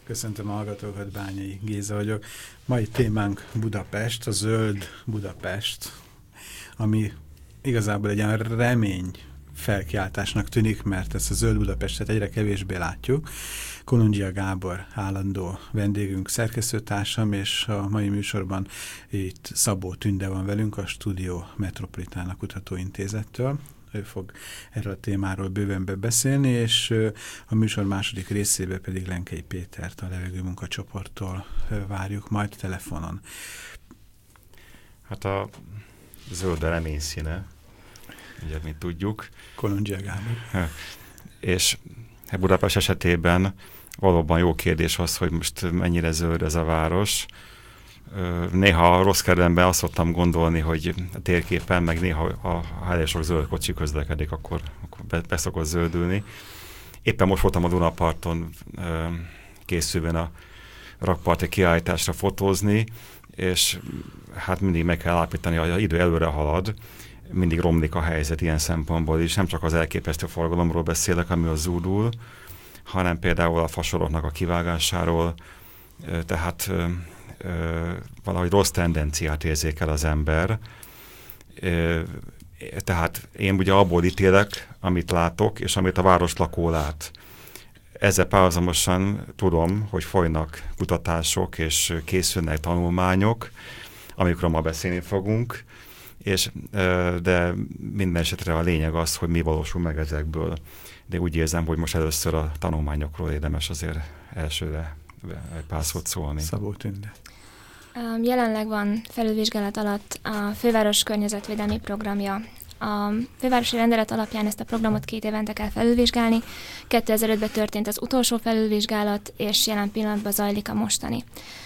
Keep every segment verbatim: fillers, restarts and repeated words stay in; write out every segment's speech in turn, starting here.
Köszöntöm a hallgatókat, Bányai Géza vagyok. Mai témánk Budapest, a zöld Budapest, ami igazából egy ilyen remény felkiáltásnak tűnik, mert ezt a zöld Budapestet egyre kevésbé látjuk. Kolundzsia Gábor állandó vendégünk, szerkesztőtársam, és a mai műsorban itt Szabó Tünde van velünk, a Studio Metropolitana Kutatóintézettől. Ő fog erről a témáról bővenbe beszélni, és a műsor második részébe pedig Lenkei Pétert a Levegő Munkacsoporttól várjuk majd telefonon. Hát a zöld a remény színe, ugye, mint tudjuk. Kolundzsia Gábor. És Budapest esetében valóban jó kérdés az, hogy most mennyire zöld ez a város. Néha rossz kedvemben azt szoktam gondolni, hogy a térképen, meg néha ha elég sok zöld kocsi közlekedik, akkor, akkor be, be szokott zöldülni. Éppen most voltam a Dunaparton készülve a rakparti kiállításra fotózni, és hát mindig meg kell állapítani, hogy az idő előre halad, mindig romlik a helyzet ilyen szempontból is. Nem csak az elképesztő forgalomról beszélek, ami az zúdul, hanem például a fasoroknak a kivágásáról, tehát Ö, valahogy rossz tendenciát érzékel az ember. Ö, tehát én ugye abból ítélek, amit látok, és amit a városlakó lát. Ezzel párhuzamosan tudom, hogy folynak kutatások, és készülnek tanulmányok, amikről ma beszélni fogunk, és, ö, de minden esetre a lényeg az, hogy mi valósul meg ezekből. De úgy érzem, hogy most először a tanulmányokról érdemes azért elsőre egy pár szót szólni. Szabó Tünde. Jelenleg van felülvizsgálat alatt a Főváros Környezetvédelmi Programja. A fővárosi rendelet alapján ezt a programot két évente kell felülvizsgálni. kétezer-ötben történt az utolsó felülvizsgálat, és jelen pillanatban zajlik a mostani.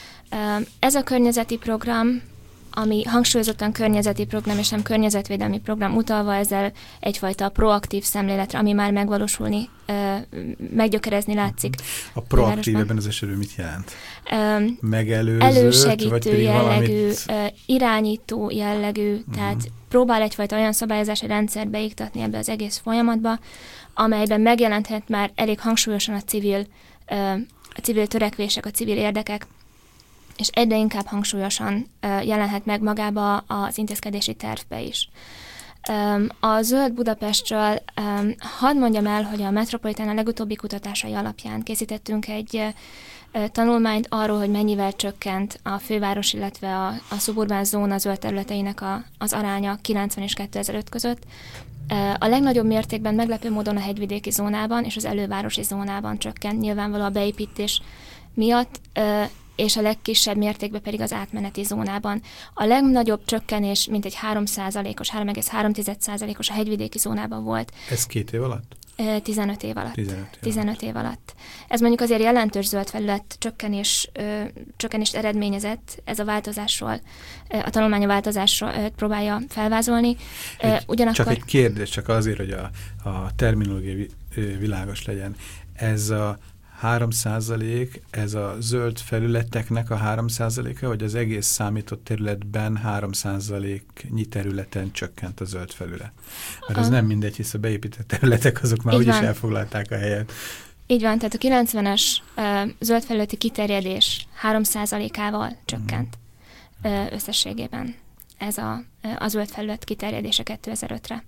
Ez a környezeti program, ami hangsúlyozottan környezeti program, és nem környezetvédelmi program, utalva ezzel egyfajta proaktív szemléletre, ami már megvalósulni, meggyökerezni látszik. A proaktív ebben az esetben mit jelent? Um, Megelőző, elősegítő vagy pedig jellegű, valamit... uh, irányító jellegű, uh-huh. tehát próbál egyfajta olyan szabályozási rendszert beiktatni ebbe az egész folyamatba, amelyben megjelenthet már elég hangsúlyosan a civil, uh, a civil törekvések, a civil érdekek, és egyre inkább hangsúlyosan uh, jelenhet meg magába az intézkedési tervbe is. Um, a Zöld Budapestről um, hadd mondjam el, hogy a Metropolitana legutóbbi kutatásai alapján készítettünk egy uh, tanulmányt arról, hogy mennyivel csökkent a főváros, illetve a, a szuburbán zóna zöld területeinek a, az aránya kilencven és kétezer-öt között. Uh, a legnagyobb mértékben meglepő módon a hegyvidéki zónában és az elővárosi zónában csökkent, nyilvánvalóan a beépítés miatt, uh, és a legkisebb mértékben pedig az átmeneti zónában. A legnagyobb csökkenés mintegy három százalékos, három egész három százalékos a hegyvidéki zónában volt. Ez két év alatt? tizenöt év alatt. tizenöt év, tizenöt év alatt. Ez mondjuk azért jelentős zöld felület csökkenés, ö, csökkenést eredményezett, ez a változásról, ö, a tanulmány a változásról ö, próbálja felvázolni. Egy, Ugyanakkor... Csak egy kérdés, csak azért, hogy a, a terminológia világos legyen. Ez a három százalék, ez a zöld felületeknek a három százaléka, vagy az egész számított területben három százaléknyi területen csökkent a zöld felület? Mert az a... nem mindegy, hisz a beépített területek azok már úgyis elfoglalták a helyet. Így van, tehát a kilencvenes uh, zöld felületi kiterjedés három százalékával csökkent mm. uh, összességében. Ez a, a zöld felület kiterjedése kétezer-ötre.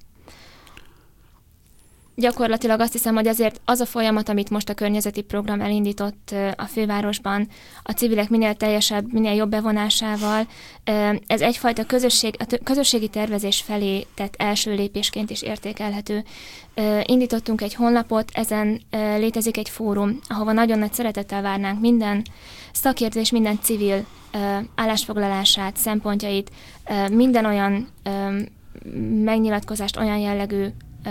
Gyakorlatilag azt hiszem, hogy azért az a folyamat, amit most a környezeti program elindított a fővárosban, a civilek minél teljesebb, minél jobb bevonásával, ez egyfajta közösség, a közösségi tervezés felé tett első lépésként is értékelhető. Indítottunk egy honlapot, ezen létezik egy fórum, ahova nagyon nagy szeretettel várnánk minden szakértő és minden civil állásfoglalását, szempontjait, minden olyan megnyilatkozást, olyan jellegű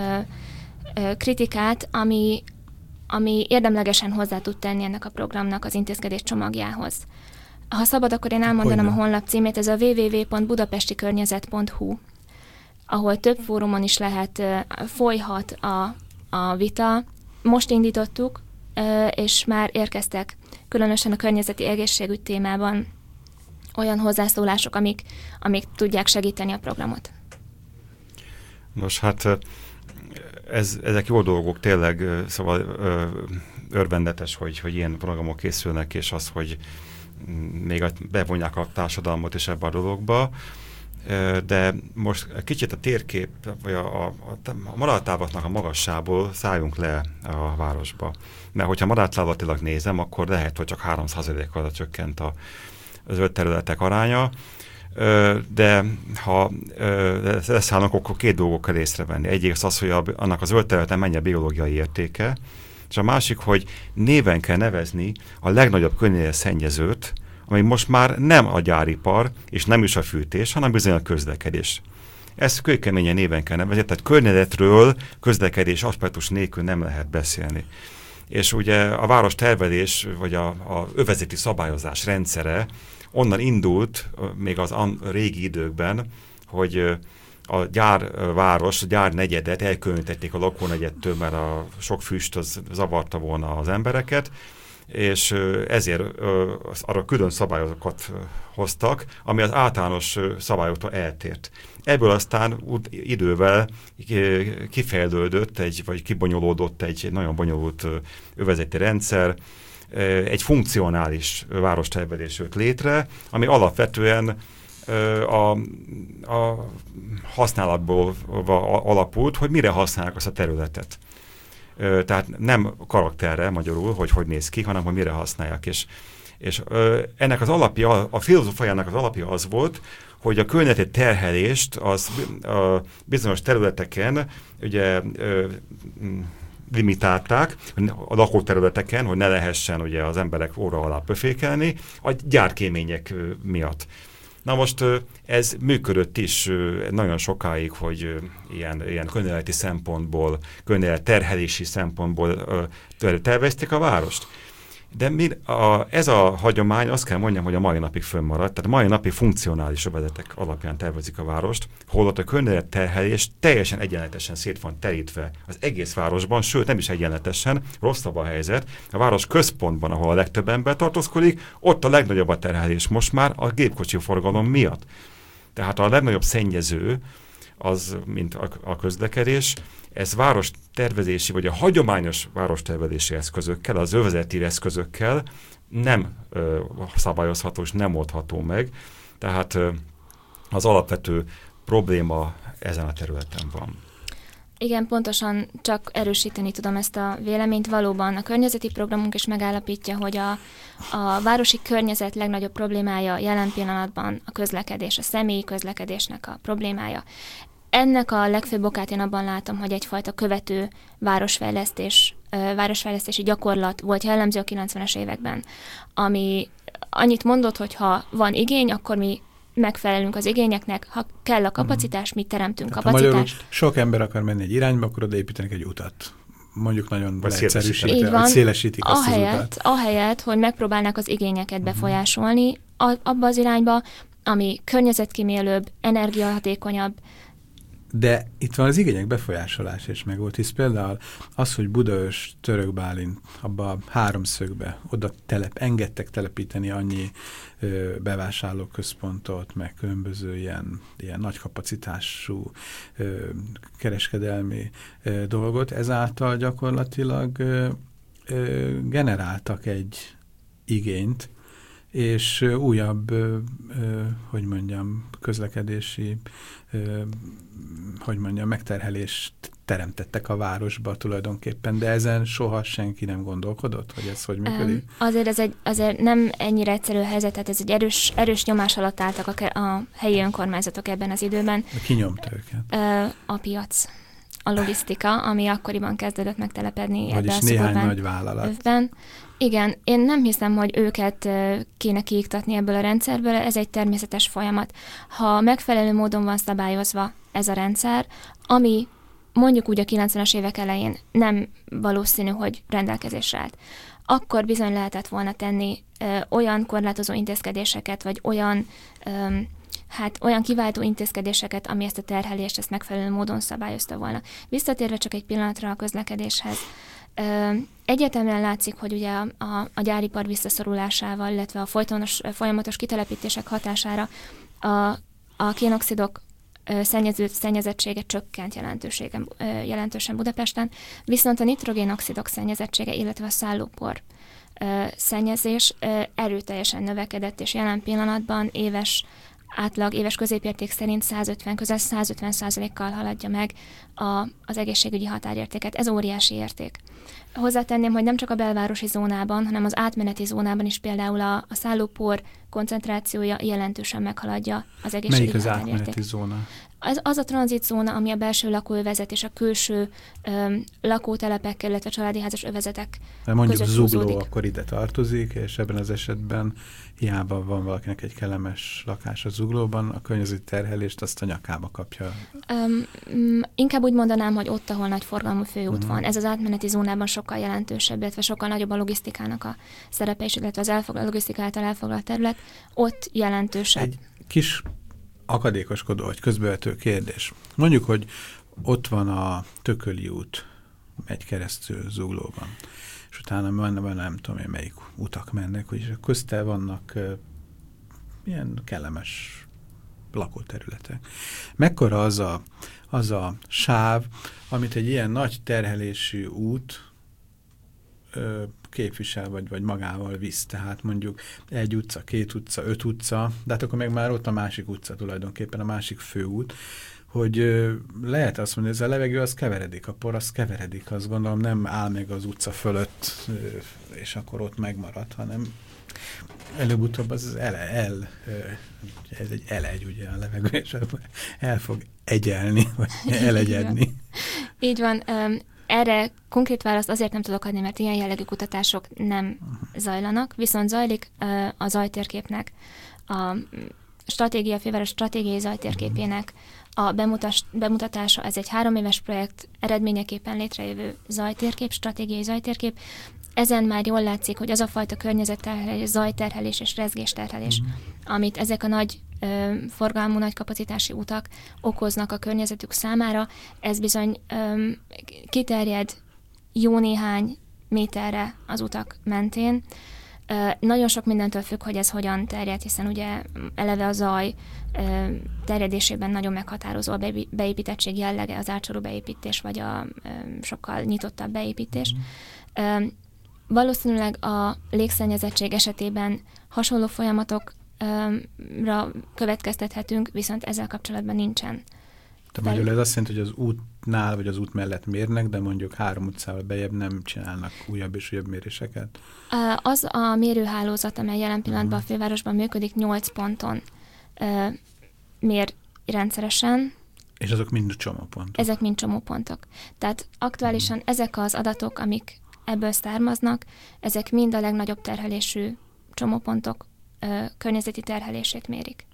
kritikát, ami, ami érdemlegesen hozzá tud tenni ennek a programnak az intézkedés csomagjához. Ha szabad, akkor én elmondanám a honlap címét, ez a double-u double-u double-u pont budapestikörnyezet pont hu, ahol több fórumon is lehet, folyhat a, a vita. Most indítottuk, és már érkeztek, különösen a környezeti egészségügy témában olyan hozzászólások, amik, amik tudják segíteni a programot. Nos, hát ez, ezek jó dolgok, tényleg, szóval örvendetes, hogy, hogy ilyen programok készülnek, és az, hogy még bevonják a társadalmat is ebbe a dologba. De most kicsit a térkép, vagy a, a, a madártávatnak a magassából szálljunk le a városba. Mert hogyha madártávatilag nézem, akkor lehet, hogy csak háromszázalékkal csökkent a, az zöld területek aránya. De ha leszállunk, akkor két dolgot kell észrevenni. Egyik az, hogy a, annak a zöld területen mennyi a biológiai értéke, és a másik, hogy néven kell nevezni a legnagyobb környezetszennyezőt, ami most már nem a gyáripar, és nem is a fűtés, hanem bizony a közlekedés. Ezt kőkeményen néven kell nevezni, tehát környezetről közlekedés aspektus nélkül nem lehet beszélni. És ugye a város tervezés, vagy a, a övezeti szabályozás rendszere onnan indult még az an, régi időkben, hogy a gyárváros, a gyárnegyedet elkülönítették a lakónegyedtől, mert a sok füst az zavarta volna az embereket, és ezért arra külön szabályokat hoztak, ami az általános szabályoktól eltért. Ebből aztán idővel kifejlődött, egy, vagy kibonyolódott egy nagyon bonyolult övezeti rendszer, egy funkcionális várostervezés jött létre, ami alapvetően a, a használatból alapult, hogy mire használják azt a területet. Tehát nem karakterre magyarul, hogy hogy néz ki, hanem hogy mire használják. És, és ennek az alapja, a filozófiának az alapja az volt, hogy a környezeti terhelést az a bizonyos területeken ugye limitálták, a lakóterületeken, hogy ne lehessen ugye az emberek óra alá pöfékelni, a gyárkémények miatt. Na most ez működött is nagyon sokáig, hogy ilyen, ilyen környezeti szempontból, környezeti terhelési szempontból tervezték a várost. De mi, a, ez a hagyomány, azt kell mondjam, hogy a mai napig fönnmaradt, tehát a mai napig funkcionális övezetek alapján tervezik a várost, holott a környezet terhelés teljesen egyenletesen szét van terítve az egész városban, sőt nem is egyenletesen, rosszabb a helyzet. A város központban, ahol a legtöbb ember tartózkodik, ott a legnagyobb a terhelés most már a gépkocsi forgalom miatt. Tehát a legnagyobb szennyező az, mint a, a közlekedés, ez várostervezési, vagy a hagyományos várostervezési eszközökkel, az övezeti eszközökkel nem ö, szabályozható és nem oldható meg. Tehát ö, az alapvető probléma ezen a területen van. Igen, pontosan csak erősíteni tudom ezt a véleményt. Valóban a környezeti programunk is megállapítja, hogy a, a városi környezet legnagyobb problémája jelen pillanatban a közlekedés, a személyi közlekedésnek a problémája. Ennek a legfőbb okát én abban látom, hogy egyfajta követő városfejlesztés, városfejlesztési gyakorlat volt jellemző a kilencvenes években, ami annyit mondott, hogy ha van igény, akkor mi megfelelünk az igényeknek, ha kell a kapacitás, mi teremtünk Tehát kapacitást. Magyarul sok ember akar menni egy irányba, akkor oda építenek egy utat. Mondjuk nagyon leegyszerűsítik, hogy szélesítik azt ahelyett, az utat. Ahelyett, hogy megpróbálnák az igényeket befolyásolni a, abba az irányba, ami környezetkímélőbb, energiahatékonyabb. De itt van az igények befolyásolása is meg volt, hisz például az, hogy Budaörs, Török Bálint abba a háromszögbe oda telep, engedtek telepíteni annyi ö, bevásárlóközpontot, meg különböző ilyen, ilyen nagy kapacitású ö, kereskedelmi ö, dolgot, ezáltal gyakorlatilag ö, ö, generáltak egy igényt, és ö, újabb, ö, ö, hogy mondjam, közlekedési ö, hogy mondjam, megterhelést teremtettek a városba tulajdonképpen, de ezen soha senki nem gondolkodott, hogy ez hogy működik? Um, azért ez egy, azért nem ennyire egyszerű helyzet, tehát ez egy erős, erős nyomás alatt álltak a, a helyi önkormányzatok ebben az időben. Ki nyomta őket? Uh, a piac, a logisztika, ami akkoriban kezdődött megtelepedni ebben a néhány nagy vállalat. Övben. Igen, én nem hiszem, hogy őket kéne kiiktatni ebből a rendszerből, ez egy természetes folyamat. Ha megfelelő módon van szabályozva ez a rendszer, ami mondjuk úgy a kilencvenes évek elején nem valószínű, hogy rendelkezésre állt, akkor bizony lehetett volna tenni ö, olyan korlátozó intézkedéseket, vagy olyan, ö, hát olyan kiváltó intézkedéseket, ami ezt a terhelést ezt megfelelő módon szabályozta volna. Visszatérve csak egy pillanatra a közlekedéshez, Ö, egyértelműen látszik, hogy ugye a, a, a gyáripar visszaszorulásával, illetve a folytonos, folyamatos kitelepítések hatására a, a kénoxidok szennyező, szennyezettsége csökkent jelentőségen, jelentősen Budapesten, viszont a nitrogénoxidok szennyezettsége, illetve a szállópor szennyezés erőteljesen növekedett, és jelen pillanatban éves átlag, éves középérték szerint százötven, közel százötven százalékkal haladja meg a, az egészségügyi határértéket. Ez óriási érték. Hozzátenném, hogy nem csak a belvárosi zónában, hanem az átmeneti zónában is például a, a szállópor koncentrációja jelentősen meghaladja az egészségügyi határértéket. Melyik az határérték. átmeneti zóna? Az, az a tranzitzóna, ami a belső lakóövezet és a külső öm, lakótelepekkel, illetve családi házas övezetek de mondjuk között Zugló húzódik. akkor ide tartozik, és ebben az esetben hiába van valakinek egy kellemes lakás a Zuglóban, a környezeti terhelést azt a nyakába kapja. Um, inkább úgy mondanám, hogy ott, ahol nagy forgalmú főút Uh-huh. van. Ez az átmeneti zónában sokkal jelentősebb, illetve sokkal nagyobb a logisztikának a szerepe is, illetve az elfoglalt, logisztika által elfoglalt terület, ott jelentősebb. Egy kis akadékoskodó vagy közbevető kérdés. Mondjuk, hogy ott van a Tököli út, megy keresztül Zuglóban, és utána van, van nem tudom én melyik utak mennek, hogy közte vannak uh, ilyen kellemes lakóterületek. Mekkora az a, az a sáv, amit egy ilyen nagy terhelésű út ö, képvisel, vagy, vagy magával visz. Tehát mondjuk egy utca, két utca, öt utca, de hát akkor meg már ott a másik utca tulajdonképpen, a másik főút, hogy ö, lehet azt mondani, hogy ez a levegő az keveredik, a por az keveredik, azt gondolom nem áll meg az utca fölött, ö, és akkor ott megmarad, hanem előbb-utóbb az el, el, ez egy elegy, ugye a levegő, és el fog egyelni, vagy elegyedni. Így van. Erre konkrét választ azért nem tudok adni, mert ilyen jellegű kutatások nem zajlanak, viszont zajlik a zajtérképnek, a stratégia, főváros stratégiai zajtérképének a bemutas, bemutatása. Ez egy három éves projekt eredményeképpen létrejövő zajtérkép, stratégiai zajtérkép. Ezen már jól látszik, hogy az a fajta környezetterhelés, zajterhelés és rezgésterhelés, mm. amit ezek a nagy ö, forgalmú, nagy kapacitási utak okoznak a környezetük számára, ez bizony ö, kiterjed jó néhány méterre az utak mentén. Ö, nagyon sok mindentől függ, hogy ez hogyan terjed, hiszen ugye eleve a zaj ö, terjedésében nagyon meghatározó a beépítettség jellege, az átsorú beépítés, vagy a ö, sokkal nyitottabb beépítés. Mm. Ö, Valószínűleg a légszennyezettség esetében hasonló folyamatokra következtethetünk, viszont ezzel kapcsolatban nincsen. Te magyarul ez azt jelenti, hogy az útnál vagy az út mellett mérnek, de mondjuk három utcával bejebb nem csinálnak újabb és újabb méréseket? Az a mérőhálózat, amely jelen pillanatban a fővárosban működik, nyolc ponton mér rendszeresen. És azok mind csomópontok? Ezek mind csomópontok. Tehát aktuálisan hmm. ezek az adatok, amik ebből származnak, ezek mind a legnagyobb terhelésű csomópontok ö, környezeti terhelését mérik.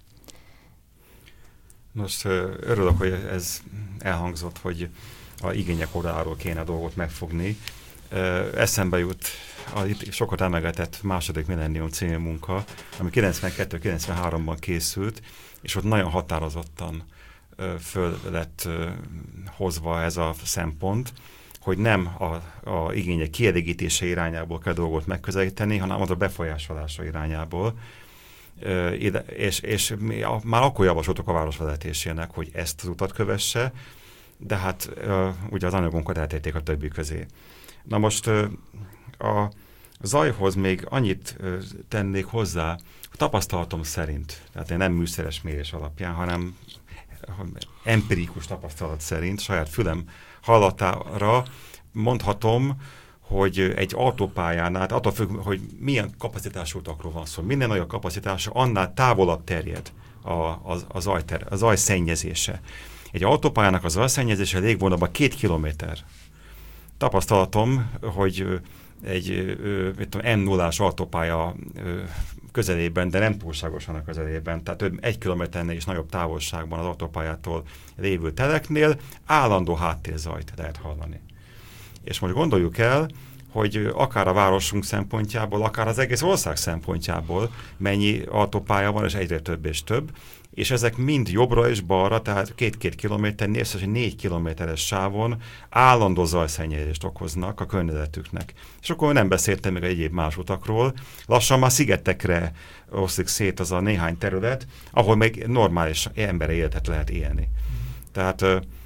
Most örülök, hogy ez elhangzott, hogy a igények oldaláról kéne a dolgot megfogni. Eszembe jut a itt sokat emlegetett második millennium című munka, ami kilencvenkettő kilencvenháromban készült, és ott nagyon határozottan föl lett hozva ez a szempont, hogy nem a, a igények kielégítése irányából kell dolgot megközelíteni, hanem az a befolyásolása irányából. E, és és mi a, már akkor javasoltuk a városvezetésének, hogy ezt az utat kövesse, de hát e, ugye az anyagunkat eltették a többi közé. Na most e, a zajhoz még annyit e, tennék hozzá, tapasztalatom szerint, tehát én nem műszeres mérés alapján, hanem empirikus tapasztalat szerint, saját fülem hallatára mondhatom, hogy egy autópályánál, hát attól függ, hogy milyen kapacitású utakról van szó, minden olyan kapacitása, annál távolabb terjed a, a, a, zajter, a zajszennyezése. Egy autópályának a zajszennyezése légvonalban két kilométer. Tapasztalatom, hogy egy mit tudom, em nullás autópálya közelében, de nem túlságosan a közelében, tehát több egy kilométernél is nagyobb távolságban az autópályától lévő teleknél állandó háttérzajt lehet hallani. És most gondoljuk el, hogy akár a városunk szempontjából, akár az egész ország szempontjából mennyi autópálya van, és egyre több és több, és ezek mind jobbra és balra, tehát két-két kilométernél, összesen négy kilométeres sávon állandó zajszennyezést okoznak a környezetüknek. És akkor nem beszéltem még egyéb más utakról, lassan már szigetekre oszlik szét az a néhány terület, ahol még normális emberi életet lehet élni. Tehát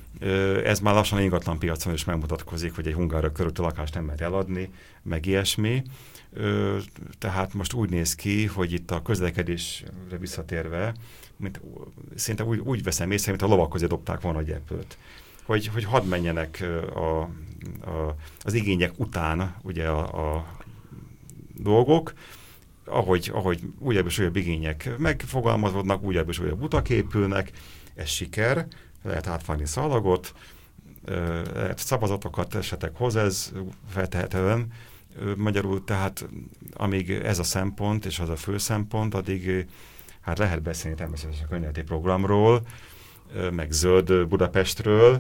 ez már lassan ingatlan piacon is megmutatkozik, hogy egy Hungária körúti lakást nem lehet eladni, meg ilyesmi. Tehát most úgy néz ki, hogy itt a közlekedésre visszatérve, mint, szinte úgy, úgy veszem észre, mint a lovak közé dobták volna a gyepőt. Hogy, hogy hadd menjenek a, a, az igények után ugye a, a dolgok, ahogy, ahogy újabb és újabb igények megfogalmazódnak, újabb és újabb utak épülnek, ez siker, lehet átvágni szalagot, lehet szavazatokat esetek hoz, ez feltehetően. Magyarul tehát, amíg ez a szempont, és az a fő szempont, addig hát lehet beszélni természetesen a környezeti programról, meg zöld Budapestről,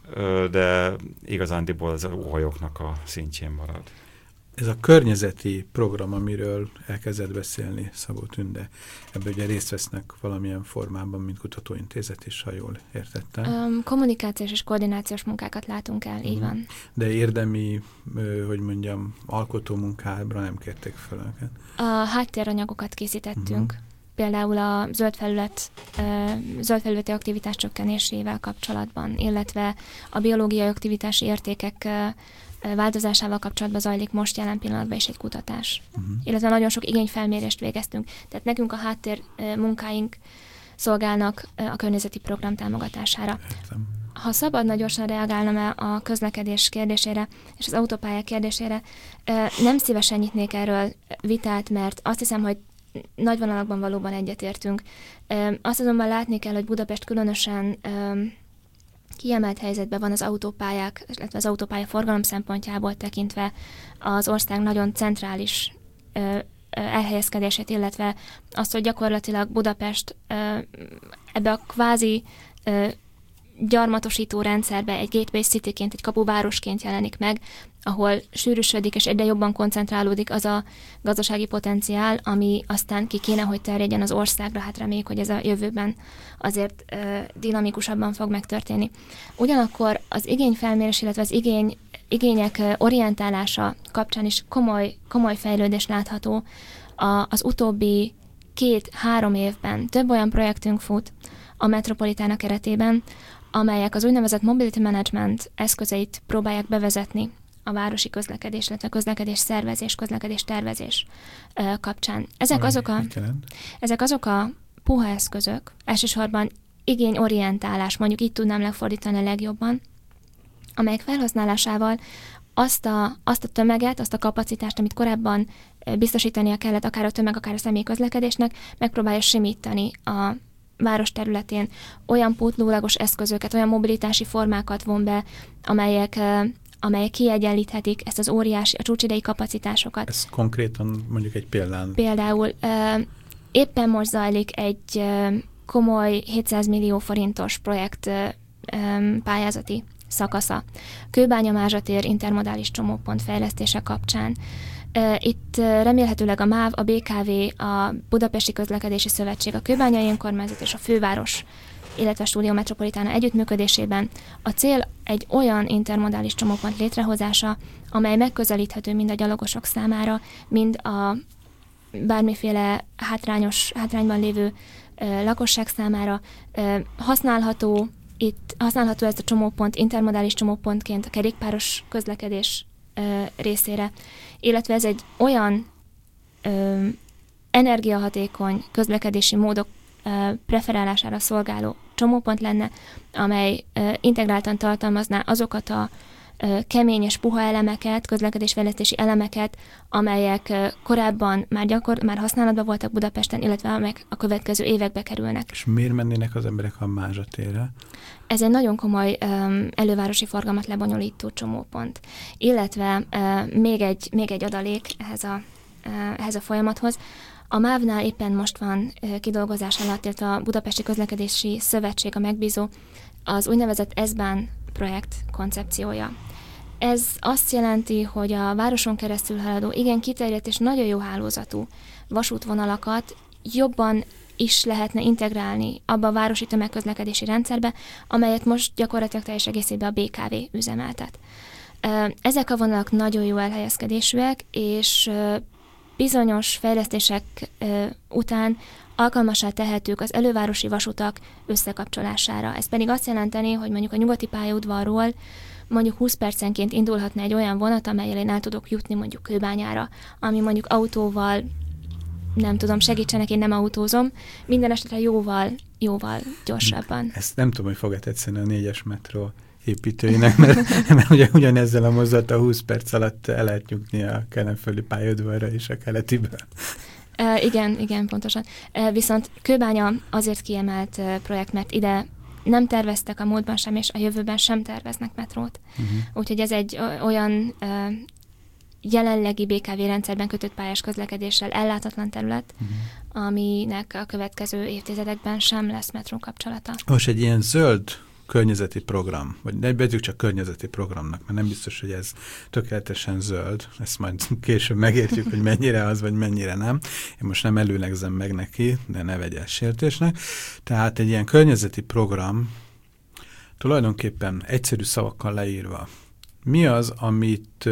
de igazándiból az óhajoknak a szintjén marad. Ez a környezeti program, amiről elkezdett beszélni Szabó Tünde, ebben ugye részt vesznek valamilyen formában, mint kutatóintézet is, ha jól értettem. Um, kommunikációs és koordinációs munkákat látunk el, így van. De érdemi, hogy mondjam, alkotó munkára nem kérték fel őket. A háttéranyagokat készítettünk. Uh-huh. Például a zöld felület, zöld felületi aktivitás csökkenésével kapcsolatban, illetve a biológiai aktivitási értékek változásával kapcsolatban zajlik most jelen pillanatban is egy kutatás. Uh-huh. Illetve nagyon sok igényfelmérést végeztünk. Tehát nekünk a háttér munkáink szolgálnak a környezeti program támogatására. Értem. Ha szabadna gyorsan reagálnom a közlekedés kérdésére és az autópályák kérdésére, nem szívesen nyitnék erről vitát, mert azt hiszem, hogy nagy vonalakban valóban egyetértünk. Azt azonban látni kell, hogy Budapest különösen kiemelt helyzetben van az autópályák, illetve az autópálya forgalom szempontjából tekintve az ország nagyon centrális elhelyezkedését, illetve azt, hogy gyakorlatilag Budapest ebbe a kvázi gyarmatosító rendszerbe egy gateway cityként, egy kapuvárosként jelenik meg, ahol sűrűsödik és egyre jobban koncentrálódik az a gazdasági potenciál, ami aztán ki kéne, hogy terjedjen az országra, hát reméljük, hogy ez a jövőben azért ö, dinamikusabban fog megtörténni. Ugyanakkor az igényfelmérés, illetve az igény, igények orientálása kapcsán is komoly, komoly fejlődés látható. A, az utóbbi két-három évben több olyan projektünk fut a Metropolitana keretében, amelyek az úgynevezett mobility management eszközeit próbálják bevezetni a városi közlekedés, illetve közlekedés szervezés, közlekedés tervezés ö, kapcsán. Ezek azok, a, ezek azok a puha eszközök, elsősorban igényorientálás, mondjuk így tudnám lefordítani a legjobban, amelyek felhasználásával azt a, azt a tömeget, azt a kapacitást, amit korábban biztosítania kellett akár a tömeg, akár a személyközlekedésnek, megpróbálja simítani a város területén, olyan pótlólagos eszközöket, olyan mobilitási formákat von be, amelyek, amelyek kiegyenlíthetik ezt az óriási, a csúcsidei kapacitásokat. Ez konkrétan mondjuk egy példán. Például éppen most zajlik egy komoly hétszáz millió forintos projekt pályázati szakasza. Kőbánya-Mázsatér intermodális csomópont fejlesztése kapcsán. Itt remélhetőleg a MÁV, a bé ká vé, a Budapesti Közlekedési Szövetség, a Kőbányai Önkormányzat és a főváros, illetve a Stúdió Metropolitana együttműködésében a cél egy olyan intermodális csomópont létrehozása, amely megközelíthető mind a gyalogosok számára, mind a bármiféle hátrányos, hátrányban lévő ö, lakosság számára. Ö, használható, itt, használható ez a csomópont intermodális csomópontként a kerékpáros közlekedés ö, részére, illetve ez egy olyan ö, energiahatékony közlekedési módok ö, preferálására szolgáló csomópont lenne, amely ö, integráltan tartalmazná azokat a ö, kemény és puha elemeket, közlekedésfejlesztési elemeket, amelyek ö, korábban már, gyakor, már használatban voltak Budapesten, illetve amelyek a következő évekbe kerülnek. És miért mennének az emberek a Mázsatérre? Ez egy nagyon komoly um, elővárosi forgalmat lebonyolító csomópont. Illetve uh, még, egy, még egy adalék ehhez a, uh, ehhez a folyamathoz. A MÁV-nál éppen most van uh, kidolgozás alatt, illetve a Budapesti Közlekedési Szövetség, a megbízó, az úgynevezett eszbán projekt koncepciója. Ez azt jelenti, hogy a városon keresztül haladó, igen kiterjedt és nagyon jó hálózatú vasútvonalakat jobban is lehetne integrálni abba a városi tömegközlekedési rendszerbe, amelyet most gyakorlatilag teljes egészében a bé ká vé üzemeltet. Ezek a vonalak nagyon jó elhelyezkedésűek, és bizonyos fejlesztések után alkalmassá tehetők az elővárosi vasutak összekapcsolására. Ez pedig azt jelenteni, hogy mondjuk a nyugati pályaudvarról mondjuk húsz percenként indulhatna egy olyan vonat, amellyel én el tudok jutni mondjuk Kőbányára, ami mondjuk autóval, nem tudom, segítsenek, én nem autózom, minden esetre jóval, jóval gyorsabban. Ezt nem tudom, hogy fog-e tetszeni a négyes metró építőinek, mert, mert ugye ugyanezzel a mozdulata húsz perc alatt el lehet nyugni a kelenföldi pályaudvarra és a keletiből. E, igen, igen, pontosan. E, viszont Kőbánya azért kiemelt e, projekt, mert ide nem terveztek a múltban sem, és a jövőben sem terveznek metrót. Uh-huh. Úgyhogy ez egy o- olyan e, jelenlegi bé ká vé rendszerben kötött pályás közlekedéssel ellátatlan terület, uh-huh. aminek a következő évtizedekben sem lesz metró kapcsolata. Most egy ilyen zöld környezeti program, vagy ne vegyük csak környezeti programnak, mert nem biztos, hogy ez tökéletesen zöld, ezt majd később megértjük, hogy mennyire az, vagy mennyire nem. Én most nem előlegzem meg neki, de ne vegye sértésnek. Tehát egy ilyen környezeti program tulajdonképpen egyszerű szavakkal leírva. Mi az, amit,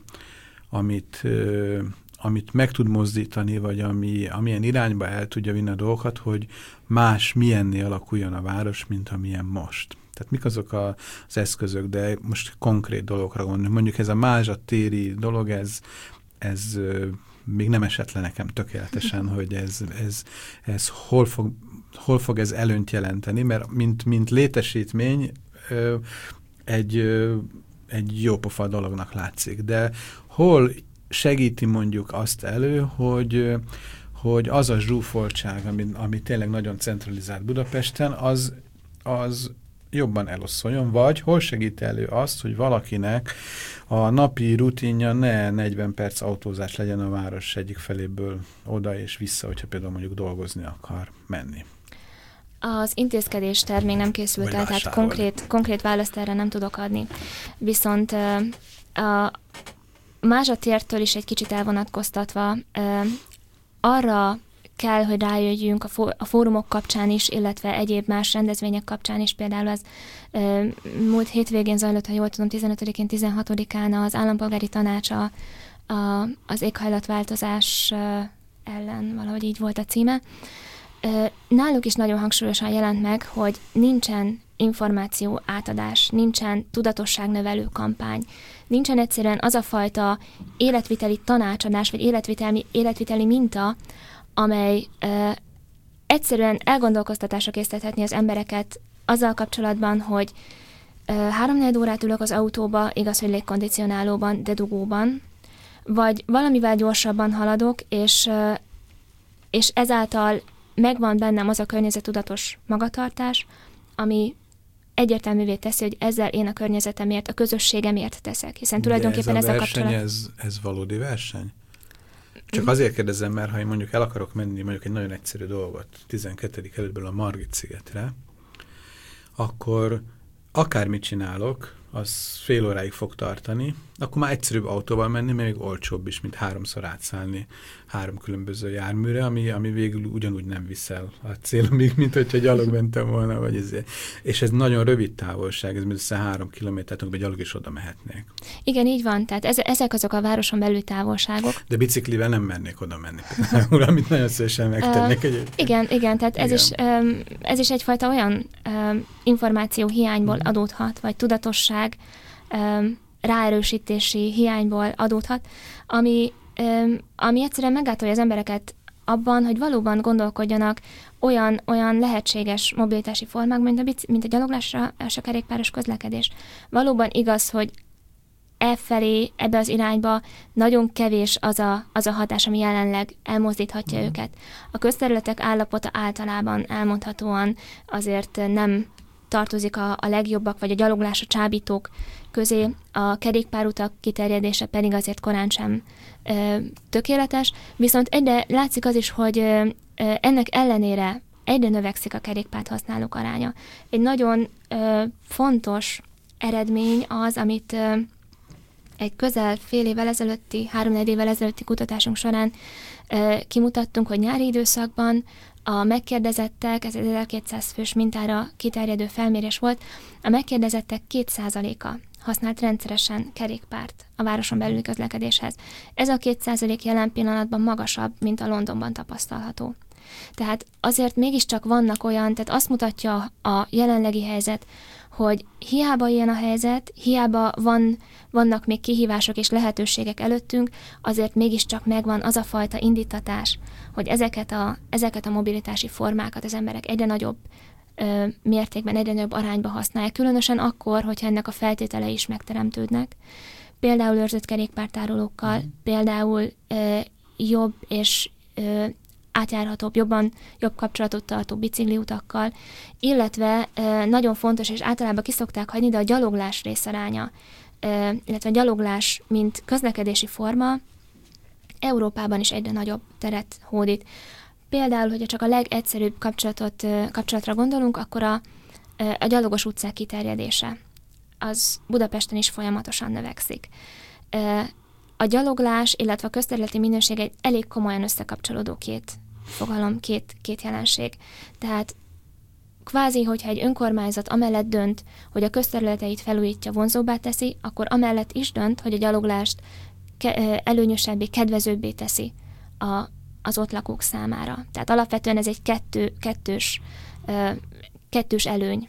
amit, amit meg tud mozdítani, vagy ami, amilyen irányba el tudja vinni a dolgokat, hogy más milyenné alakuljon a város, mint amilyen most. Tehát mik azok a, az eszközök, de most konkrét dolgokra gondolom. Mondjuk ez a mázsatéri dolog, ez, ez még nem esett le nekem tökéletesen, hogy ez, ez, ez hol, fog, hol fog ez előnyt jelenteni, mert mint, mint létesítmény egy, egy jópofa dolognak látszik. De hol segíti mondjuk azt elő, hogy, hogy az a zsúfoltság, ami, ami tényleg nagyon centralizált Budapesten, az, az jobban eloszoljon, vagy hol segít elő azt, hogy valakinek a napi rutinja ne negyven perc autózás legyen a város egyik feléből oda és vissza, hogyha például mondjuk dolgozni akar menni. Az intézkedés terv még nem készült el, tehát konkrét, konkrét választ erre nem tudok adni. Viszont a mázsatértől is egy kicsit elvonatkoztatva arra kell, hogy rájöjjünk a, fó- a fórumok kapcsán is, illetve egyéb más rendezvények kapcsán is. Például az ö, múlt hétvégén zajlott, ha jól tudom, tizenötödikén, tizenhatodikán az állampolgári tanácsa a, az éghajlatváltozás ö, ellen, valahogy így volt a címe. Ö, náluk is nagyon hangsúlyosan jelent meg, hogy nincsen információ átadás, nincsen tudatosságnövelő kampány, nincsen egyszerűen az a fajta életviteli tanácsadás, vagy életviteli, életviteli minta, amely ö, egyszerűen elgondolkoztatásra késztethetni az embereket azzal kapcsolatban, hogy háromnegyed órát ülök az autóba, igaz, hogy légkondicionálóban, de dugóban, vagy valamivel gyorsabban haladok, és, ö, és ezáltal megvan bennem az a környezettudatos magatartás, ami egyértelművé teszi, hogy ezzel én a környezetemért, a közösségemért teszek, hiszen tulajdonképpen ez a, ez a verseny, kapcsolat... Ez, ez valódi verseny? Csak azért kérdezem, mert ha én mondjuk el akarok menni mondjuk egy nagyon egyszerű dolgot, tizenkettedik előttből a Margit-szigetre, akkor akármit csinálok, az fél óráig fog tartani, akkor már egyszerűbb autóval menni, mert még olcsóbb is, mint háromszor átszállni három különböző járműre, ami, ami végül ugyanúgy nem viszel a célomig, mint hogyha gyalog mentem volna, vagy ezért. És ez nagyon rövid távolság, ez mindössze három kilométert, amiben gyalog is oda mehetnék. Igen, így van, tehát ez, ezek azok a városon belüli távolságok. De biciklivel nem mernék oda menni, például, amit nagyon szívesen megtennék uh, egyébként. Igen, igen, tehát igen. Ez, is, ez is egyfajta olyan információ hiányból mm. adódhat, vagy tudatosság ráerősítési hiányból adódhat, ami, ami egyszerűen meggátolja az embereket abban, hogy valóban gondolkodjanak olyan, olyan lehetséges mobilitási formák, mint a, mint a gyaloglás és a kerékpáros közlekedés. Valóban igaz, hogy e felé, ebbe az irányba nagyon kevés az a, az a hatás, ami jelenleg elmozdíthatja mm. őket. A közterületek állapota általában elmondhatóan azért nem tartozik a, a legjobbak, vagy a gyaloglás, a csábítók közé, a kerékpárutak kiterjedése pedig azért korán sem ö, tökéletes, viszont egyre látszik az is, hogy ö, ennek ellenére egyre növekszik a kerékpárt használók aránya. Egy nagyon ö, fontos eredmény az, amit ö, egy közel fél évvel ezelőtti, három-négy évvel ezelőtti kutatásunk során kimutattunk, hogy nyári időszakban a megkérdezettek, ez egy ezerkétszáz fős mintára kiterjedő felmérés volt, a megkérdezettek két százaléka használt rendszeresen kerékpárt a városon belüli közlekedéshez. Ez a két százalék jelen pillanatban magasabb, mint a Londonban tapasztalható. Tehát azért mégiscsak vannak olyan, tehát azt mutatja a jelenlegi helyzet, hogy hiába ilyen a helyzet, hiába van, vannak még kihívások és lehetőségek előttünk, azért mégiscsak megvan az a fajta indítatás, hogy ezeket a, ezeket a mobilitási formákat az emberek egyre nagyobb ö, mértékben, egyre nagyobb arányba használják, különösen akkor, hogyha ennek a feltételei is megteremtődnek. Például őrzött kerékpártárolókkal, mm. például ö, jobb és ö, átjárhatóbb, jobban, jobb kapcsolatot tartó bicikliutakkal, illetve e, nagyon fontos, és általában ki szokták hagyni, de a gyaloglás részaránya, e, illetve a gyaloglás, mint közlekedési forma Európában is egyre nagyobb teret hódít. Például, hogyha csak a legegyszerűbb kapcsolatot, kapcsolatra gondolunk, akkor a, a gyalogos utcák kiterjedése az Budapesten is folyamatosan növekszik. E, A gyaloglás, illetve a közterületi minőség egy elég komolyan összekapcsolódó két fogalom, két, két jelenség. Tehát kvázi, hogyha egy önkormányzat amellett dönt, hogy a közterületeit felújítja, vonzóbbá teszi, akkor amellett is dönt, hogy a gyaloglást ke- előnyösebbé, kedvezőbbé teszi a, az ott lakók számára. Tehát alapvetően ez egy kettő, kettős, kettős előny.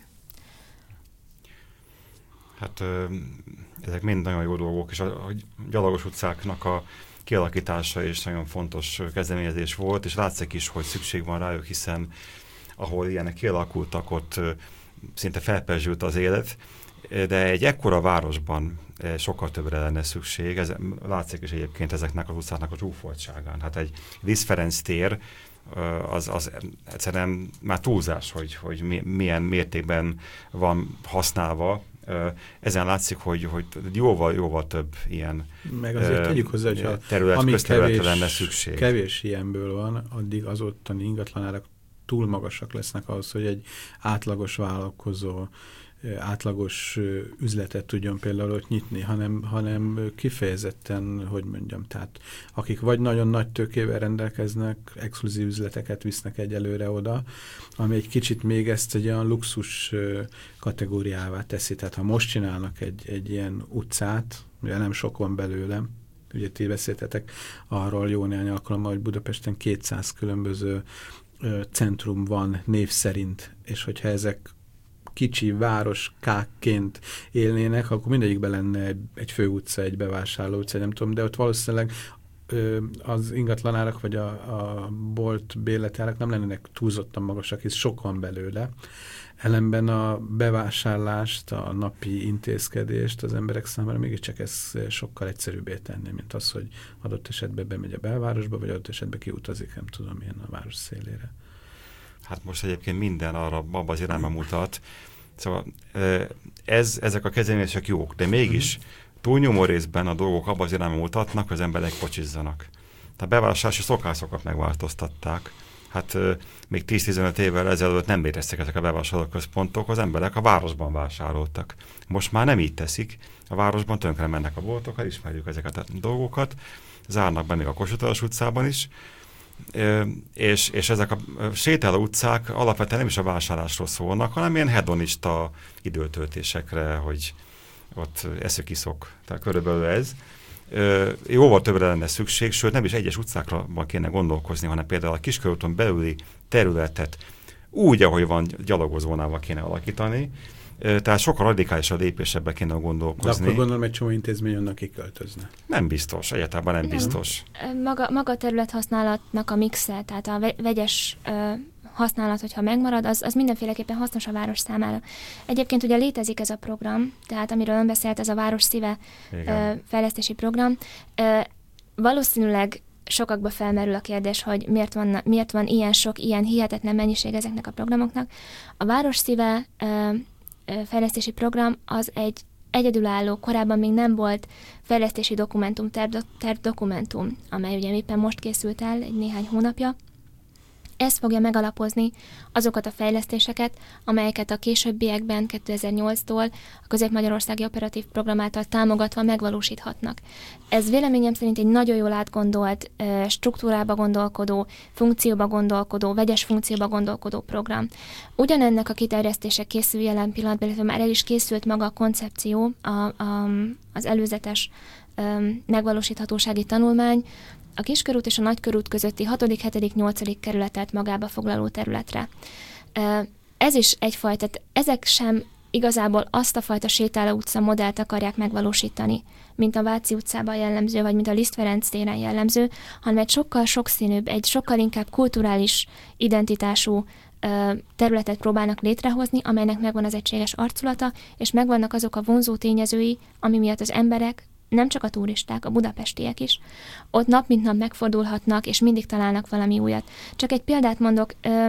Hát ezek mind nagyon jó dolgok, és a gyalogos utcáknak a kialakítása is nagyon fontos kezdeményezés volt, és látszik is, hogy szükség van rájuk, hiszen ahol ilyenek kialakultak, ott szinte felperzsült az élet, de egy ekkora városban sokkal többre lenne szükség. Ez látszik is egyébként ezeknek az utcáknak a zsúfoltságán. Hát egy Liszt Ferenc tér, az, az egyszerűen már túlzás, hogy, hogy milyen mértékben van használva. Ezen látszik, hogy, hogy jóval, jóval több ilyen meg azért tegyük hozzá, hogy terület, közterületre lenne szükség. Kevés ilyenből van, addig az ottani ingatlanárak túl magasak lesznek ahhoz, hogy egy átlagos vállalkozó átlagos üzletet tudjon például ott nyitni, hanem, hanem kifejezetten, hogy mondjam, tehát akik vagy nagyon nagy tőkével rendelkeznek, exkluzív üzleteket visznek egyelőre oda, ami egy kicsit még ezt egy olyan luxus kategóriává teszi. Tehát ha most csinálnak egy, egy ilyen utcát, ugye nem sok van belőle, ugye ti beszéltetek arról jó néhány alkalommal, hogy Budapesten kétszáz különböző centrum van név szerint, és hogyha ezek kicsi városkákként élnének, akkor mindegyikben lenne egy, egy főutca, egy bevásárló utca, nem tudom, de ott valószínűleg ö, az ingatlanárak vagy a, a bolt bérletárak nem lennének túlzottan magasak, hisz sok van belőle. Ellenben a bevásárlást, a napi intézkedést az emberek számára mégiscsak ez sokkal egyszerűbbé tenni, mint az, hogy adott esetben bemegy a belvárosba, vagy adott esetben kiutazik, nem tudom én, a város szélére. Hát most egyébként minden arra abban az irányba mutat. Szóval ez, ezek a kezdeményezések jók, de mégis túlnyomó részben a dolgok abban az irányba mutatnak, hogy az emberek pocsizzanak. Tehát bevásárlási szokásokat megváltoztatták. Hát még tíz-tizenöt évvel ezelőtt nem léteztek ezek a bevásárlóközpontok, az emberek a városban vásároltak. Most már nem így teszik. A városban tönkre mennek a boltok, ismerjük ezeket a dolgokat, zárnak be még a Kossuth Lajos utcában is, És, és ezek a sétáló utcák alapvetően nem is a vásárlásról szólnak, hanem ilyen hedonista időtöltésekre, hogy ott eszök-iszok. Tehát körülbelül ez. Jóval többre lenne szükség, sőt nem is egyes utcákra kéne gondolkozni, hanem például a Kiskörúton belüli területet úgy, ahogy van, gyalogozónával kéne alakítani. Tehát sokkal radikálisabb lépésebbe kéne gondolkozni. De akkor gondolom, egy csomó intézmény onnan kiköltözne. Nem biztos, egyáltalán nem, nem. biztos. Maga, maga a területhasználatnak a mixe, tehát a vegyes ö, használat, hogyha megmarad, az, az mindenféleképpen hasznos a város számára. Egyébként ugye létezik ez a program, tehát amiről ön beszélt, ez a Város Szíve ö, fejlesztési program. Ö, valószínűleg sokakba felmerül a kérdés, hogy miért van, miért van ilyen sok, ilyen hihetetlen mennyiség ezeknek a programoknak. A Város Szíve ö, fejlesztési program az egy egyedülálló, korábban még nem volt fejlesztési dokumentum, terv, terv dokumentum, amely ugye éppen most készült el egy néhány hónapja. ez fogja megalapozni azokat a fejlesztéseket, amelyeket a későbbiekben kétezer-nyolctól a Közép-Magyarországi Operatív Program által támogatva megvalósíthatnak. Ez véleményem szerint egy nagyon jól átgondolt, struktúrába gondolkodó, funkcióba gondolkodó, vegyes funkcióba gondolkodó program. Ugyanennek a kiterjesztése készül jelen pillanatban, illetve már el is készült maga a koncepció, a, a, az előzetes um, megvalósíthatósági tanulmány, a Kiskörút és a Nagykörút közötti hatodik, hetedik, nyolcadik kerületet magába foglaló területre. Ez is egyfajta, ezek sem igazából azt a fajta sétáló utca modellt akarják megvalósítani, mint a Váci utcában jellemző, vagy mint a Liszt Ferenc téren jellemző, hanem egy sokkal sokszínűbb, egy sokkal inkább kulturális identitású területet próbálnak létrehozni, amelynek megvan az egységes arculata, és megvannak azok a vonzó tényezői, ami miatt az emberek, nem csak a turisták, a budapestiek is, ott nap mint nap megfordulhatnak, és mindig találnak valami újat. Csak egy példát mondok, ö,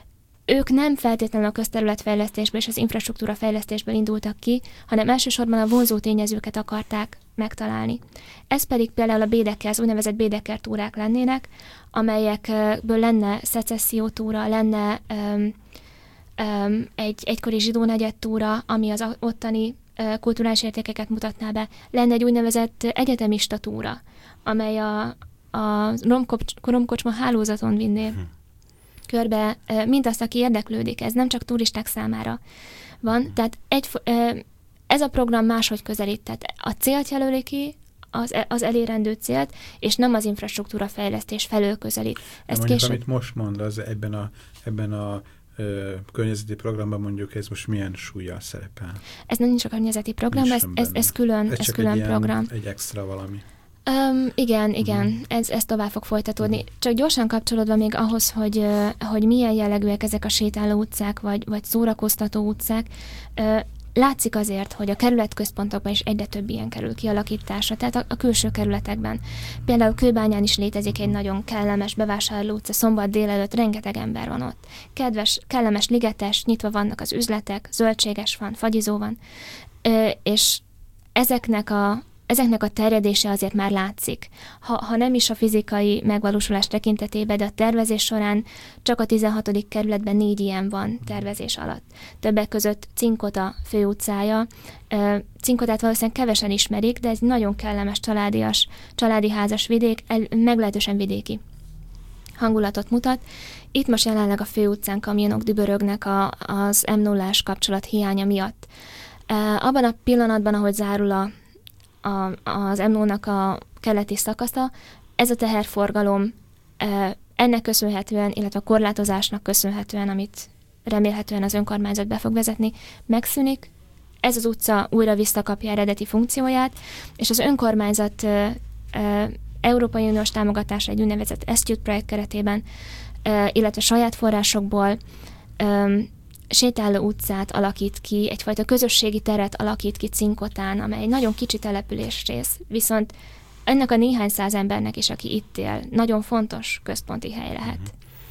ők nem feltétlenül a közterületfejlesztésből és az infrastruktúra fejlesztésből indultak ki, hanem elsősorban a vonzó tényezőket akarták megtalálni. Ez pedig például a Bédeker, az úgynevezett Bédeker túrák lennének, amelyekből lenne szecesszió túra, lenne öm, öm, egy egykori zsidó negyed túra, ami az ottani kulturális értékeket mutatná be. Lenne egy úgynevezett egyetemista túra, amely a, a romkocsma hálózaton vinné hm. körbe mindazt, aki érdeklődik. Ez nem csak turisták számára van. Hm. Tehát egy, ez a program máshogy közelít. Tehát a célt jelöli ki, az, az elérendő célt, és nem az infrastruktúra fejlesztés felől közelít. Ezt mondjuk, később... amit most mond, az ebben a, ebben a Ö, környezeti programban mondjuk ez most milyen súllyal szerepel? Ez nem nincs a környezeti program, ez, ez, ez külön, ez ez külön egy program. Ilyen, egy extra valami. Um, igen, igen, uh-huh. ez, ez tovább fog folytatódni. Uh-huh. Csak gyorsan kapcsolódva még ahhoz, hogy, hogy milyen jellegűek ezek a sétáló utcák, vagy, vagy szórakoztató utcák, látszik azért, hogy a kerületközpontokban is egyre több ilyen kerül kialakításra, tehát a, a külső kerületekben. Például Kőbányán is létezik egy nagyon kellemes bevásárló utca, szombat délelőtt rengeteg ember van ott. Kedves, kellemes, ligetes, nyitva vannak az üzletek, zöldséges van, fagyizó van, Ö, és ezeknek a Ezeknek a terjedése azért már látszik. Ha, ha nem is a fizikai megvalósulás tekintetében, de a tervezés során csak a tizenhatodik kerületben négy ilyen van tervezés alatt. Többek között Cinkota főutcája. Cinkotát valószínűleg kevesen ismerik, de ez nagyon kellemes családias, családi házas vidék, meglehetősen vidéki hangulatot mutat. Itt most jelenleg a főutcán kamionok dübörögnek a, az em nullás kapcsolat hiánya miatt. Abban a pillanatban, ahogy zárul a A, az em nullnak a keleti szakasza, ez a teherforgalom ennek köszönhetően, illetve a korlátozásnak köszönhetően, amit remélhetően az önkormányzat be fog vezetni, megszűnik. Ez az utca újra visszakapja eredeti funkcióját, és az önkormányzat e, e, Európai Uniós támogatása egy úgynevezett Esztyút projekt keretében, e, illetve saját forrásokból e, sétáló utcát alakít ki, egyfajta közösségi teret alakít ki Cinkotán, amely egy nagyon kicsi településrész, viszont ennek a néhány száz embernek is, aki itt él, nagyon fontos központi hely lehet.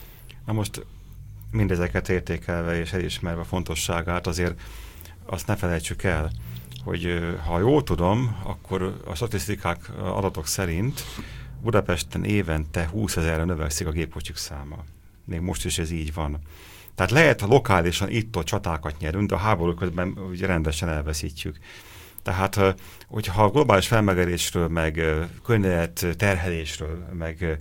Na most mindezeket értékelve és elismerve a fontosságát, azért azt ne felejtsük el, hogy ha jól tudom, akkor a statisztikák, adatok szerint Budapesten évente húszezerre növekszik a gépkocsik száma. Még most is ez így van. Tehát lehet, ha lokálisan itt-ott csatákat nyerünk, de a háború közben ugye rendesen elveszítjük. Tehát, hogyha a globális felmelegedésről, meg környezet terhelésről, meg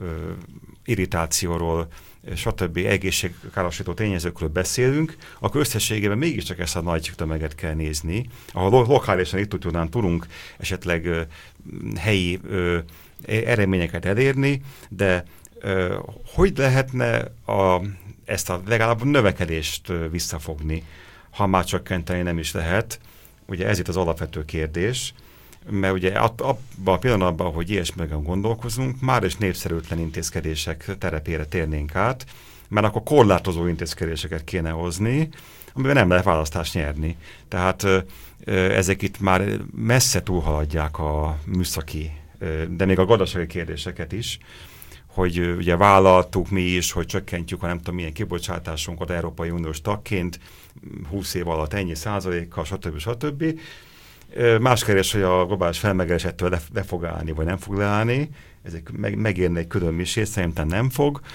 irritációról, stb. Egészségkárosító tényezőkről beszélünk, akkor összességében mégiscsak ezt a nagy tömeget kell nézni, ahol lokálisan itt tudnánk, tudunk esetleg helyi eredményeket elérni, de hogy lehetne a ezt a legalább növekedést visszafogni, ha már csökkenteni nem is lehet. Ugye ez itt az alapvető kérdés, mert ugye abban a pillanatban, hogy ilyesmiben gondolkozunk, már is népszerűtlen intézkedések terepére térnénk át, mert akkor korlátozó intézkedéseket kéne hozni, amiben nem lehet választást nyerni. Tehát ezek itt már messze túlhaladják a műszaki, de még a gazdasági kérdéseket is, hogy ugye vállaltuk mi is, hogy csökkentjük a nem tudom milyen kibocsátásunkat Európai Uniós tagként, húsz év alatt ennyi százalékkal, stb. stb. Más kérdés, hogy a globális felmelegedésettől le, le fog állni, vagy nem fog leállni. Ez egy, meg, megérne egy külön misét, szerintem nem fog.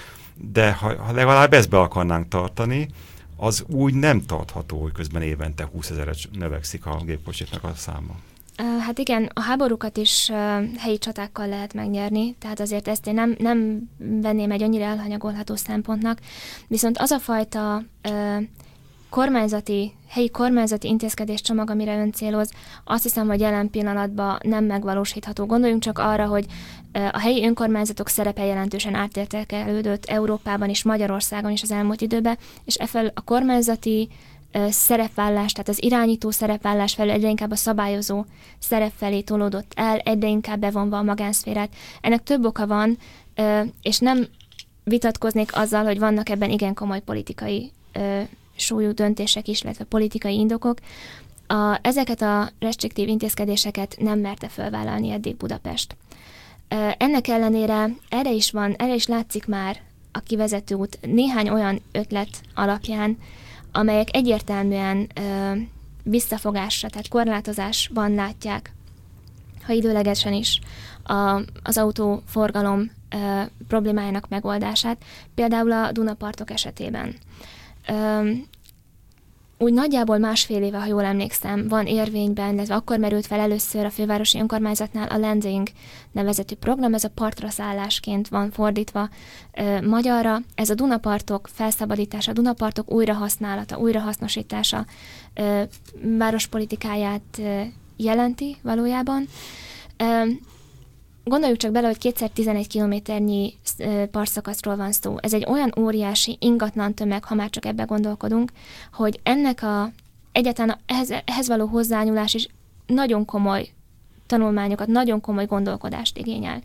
de ha, ha legalább ezt be akarnánk tartani, az úgy nem tartható, hogy közben évente húszezerre növekszik a gépkocsiknak a száma. Hát igen, a háborúkat is helyi csatákkal lehet megnyerni, tehát azért ezt én nem, nem venném egy annyira elhanyagolható szempontnak, viszont az a fajta ö, kormányzati, helyi kormányzati intézkedéscsomag, amire ön céloz, azt hiszem, hogy jelen pillanatban nem megvalósítható. Gondoljunk csak arra, hogy a helyi önkormányzatok szerepe jelentősen átértékelődött Európában és Magyarországon is az elmúlt időben, és efelől a kormányzati szerepvállás, tehát az irányító szerepvállás felől egyre inkább a szabályozó szerep felé tolódott el, egyre inkább bevonva a magánszférát. Ennek több oka van, és nem vitatkoznék azzal, hogy vannak ebben igen komoly politikai súlyú döntések is, illetve politikai indokok. A, ezeket a restriktív intézkedéseket nem merte fölvállalni eddig Budapest. Ennek ellenére erre is van, erre is látszik már a kivezető út néhány olyan ötlet alapján, amelyek egyértelműen ö, visszafogásra, tehát korlátozásban látják, ha időlegesen is, a, az autóforgalom ö, problémájának megoldását, például a Dunapartok esetében. Ö, úgy nagyjából másfél éve, ha jól emlékszem, van érvényben, illetve akkor merült fel először a fővárosi önkormányzatnál a Landing nevezetű program, ez a partra szállásként van fordítva ö, magyarra. Ez a Dunapartok felszabadítása, a Dunapartok újrahasználata, újrahasznosítása ö, várospolitikáját ö, jelenti valójában. Ö, Gondoljuk csak bele, hogy kétszer tizenegy kilométernyi partszakaszról van szó. Ez egy olyan óriási ingatlan tömeg, ha már csak ebbe gondolkodunk, hogy ennek a egyáltalán ehhez, ehhez való hozzányúlás is nagyon komoly tanulmányokat, nagyon komoly gondolkodást igényel.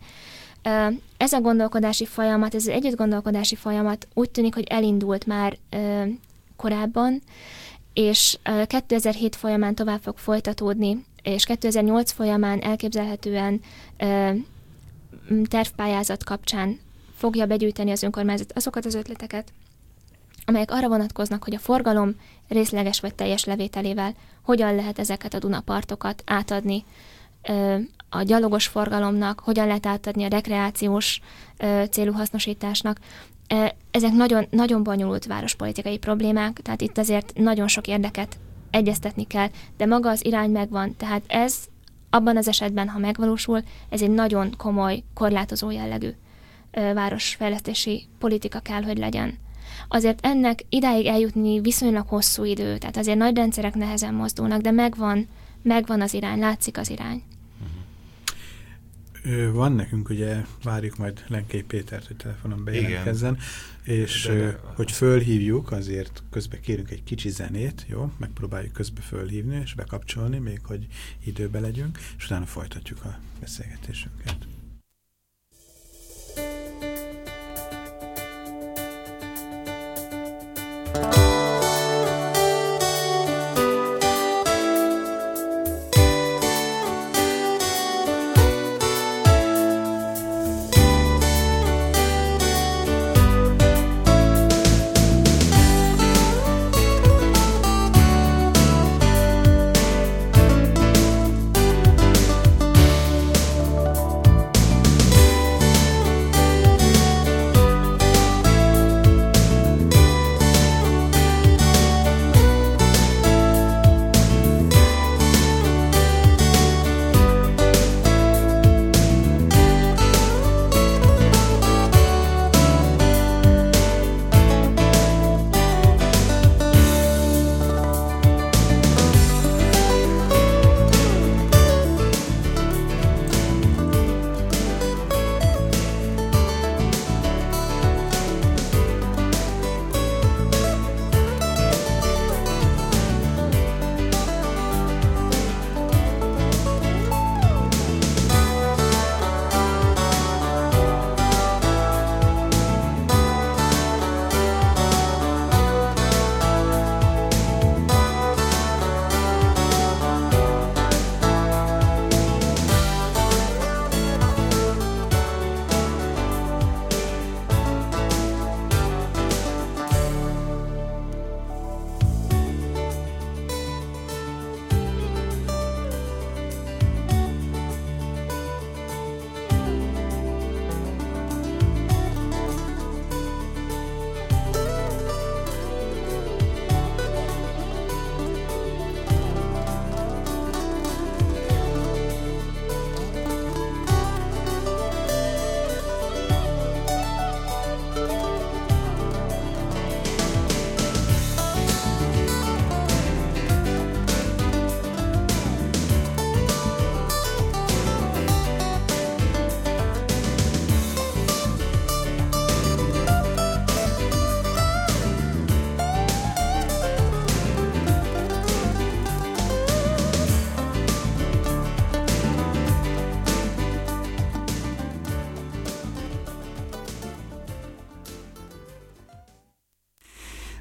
Ez a gondolkodási folyamat, ez az együttgondolkodási folyamat úgy tűnik, hogy elindult már korábban, és kétezer-hét folyamán tovább fog folytatódni, és kétezer-nyolc folyamán elképzelhetően ö, tervpályázat kapcsán fogja begyűjteni az önkormányzat azokat az ötleteket, amelyek arra vonatkoznak, hogy a forgalom részleges vagy teljes levételével hogyan lehet ezeket a Dunapartokat átadni ö, a gyalogos forgalomnak, hogyan lehet átadni a rekreációs ö, célú hasznosításnak. Ezek nagyon, nagyon bonyolult várospolitikai problémák, tehát itt azért nagyon sok érdeket egyeztetni kell, de maga az irány megvan, tehát ez abban az esetben, ha megvalósul, ez egy nagyon komoly, korlátozó jellegű ö, városfejlesztési politika kell, hogy legyen. Azért ennek idáig eljutni viszonylag hosszú idő, tehát azért nagy rendszerek nehezen mozdulnak, de megvan, megvan az irány, látszik az irány. Van nekünk, ugye várjuk majd Lenkei Pétert, hogy telefonon bejelentkezzen, és de, de, hogy fölhívjuk, azért közbe kérünk egy kicsi zenét, jó? Megpróbáljuk közbe fölhívni és bekapcsolni, még hogy időbe legyünk, és utána folytatjuk a beszélgetésünket.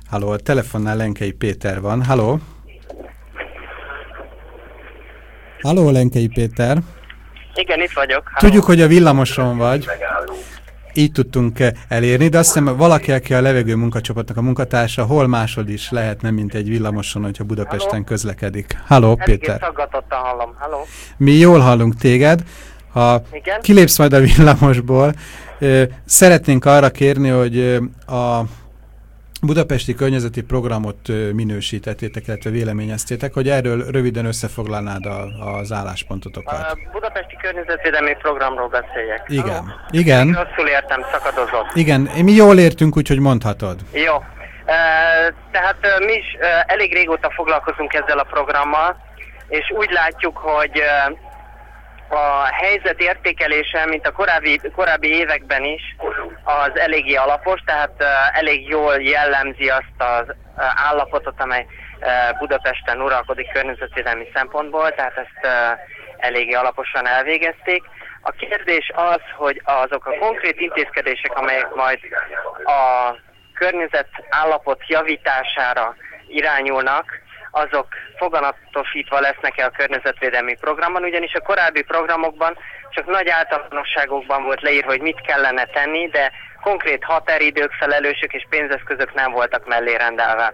Halló, a telefonnál Lenkei Péter van. Halló? Halló, Lenkei Péter. Igen, itt vagyok. Halló. Tudjuk, hogy a villamoson vagy. Így tudtunk elérni, de azt hiszem valaki, aki a levegő munkacsoportnak a munkatársa, hol máshol is lehetne, mint egy villamoson, hogyha Budapesten Halló? közlekedik. Halló, Péter. Eléggé szaggatottan hallom. Halló? Mi jól hallunk téged. Ha Igen? kilépsz majd a villamosból, szeretnénk arra kérni, hogy a budapesti környezeti programot minősítettétek, illetve véleményeztétek, hogy erről röviden összefoglalnád a, az álláspontotokat. A budapesti környezetvédelmi programról beszéljek. Igen. Halló? Igen. Rosszul értem, szakadozott. Igen, mi jól értünk, úgyhogy mondhatod. Jó. Uh, tehát uh, mi is uh, elég régóta foglalkozunk ezzel a programmal, és úgy látjuk, hogy uh, a helyzet értékelése, mint a korábbi, korábbi években is, az eléggé alapos, tehát uh, elég jól jellemzi azt az uh, állapotot, amely uh, Budapesten uralkodik környezetvédelmi szempontból, tehát ezt uh, eléggé alaposan elvégezték. A kérdés az, hogy azok a konkrét intézkedések, amelyek majd a környezet állapot javítására irányulnak, azok foganatosítva lesznek-e a környezetvédelmi programban, ugyanis a korábbi programokban csak nagy általánosságokban volt leírva, hogy mit kellene tenni, de konkrét határidők, felelősök és pénzeszközök nem voltak mellé rendelve.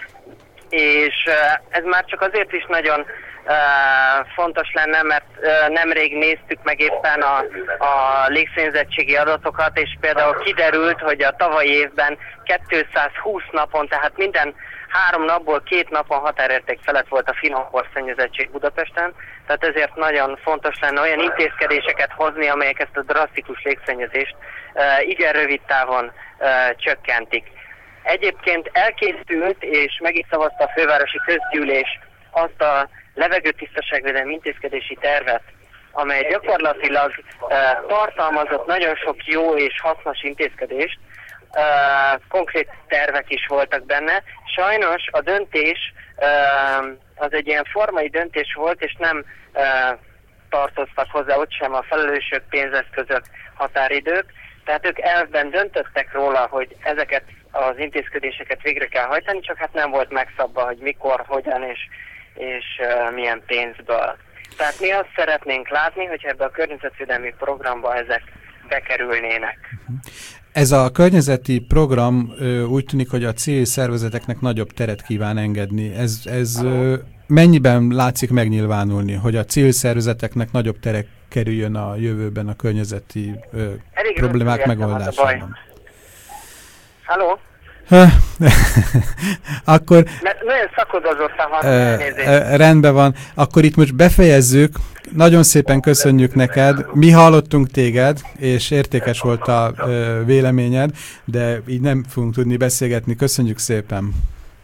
És ez már csak azért is nagyon uh, fontos lenne, mert uh, nemrég néztük meg éppen a, a légszennyezettségi adatokat, és például kiderült, hogy a tavalyi évben kétszázhúsz napon, tehát minden három napból két napon határérték felett volt a finom porszennyezettség Budapesten, tehát ezért nagyon fontos lenne olyan intézkedéseket hozni, amelyek ezt a drasztikus légszennyezést uh, igen rövid távon uh, csökkentik. Egyébként elkészült és meg is szavazta a fővárosi közgyűlés azt a levegőtisztaságvédelmi intézkedési tervet, amely gyakorlatilag uh, tartalmazott nagyon sok jó és hasznos intézkedést, uh, konkrét tervek is voltak benne. Sajnos a döntés uh, az egy ilyen formai döntés volt, és nem uh, tartoztak hozzá ott sem a felelősök, pénzeszközök, határidők, tehát ők elvben döntöttek róla, hogy ezeket az intézkedéseket végre kell hajtani, csak hát nem volt megszabva, hogy mikor, hogyan és, és uh, milyen pénzből. Tehát mi azt szeretnénk látni, hogy ebbe a környezetvédelmi programba ezek bekerülnének. Ez a környezeti program ö, úgy tűnik, hogy a civil szervezeteknek nagyobb teret kíván engedni. Ez, ez ö, mennyiben látszik megnyilvánulni, hogy a civil szervezeteknek nagyobb tere kerüljön a jövőben a környezeti ö, problémák megoldásában? Halló? Akkor mert nagyon szakodozottan van. Uh, rendben van. Akkor itt most befejezzük. Nagyon szépen köszönjük neked. Mi hallottunk téged, és értékes volt a uh, véleményed, de így nem fogunk tudni beszélgetni. Köszönjük szépen.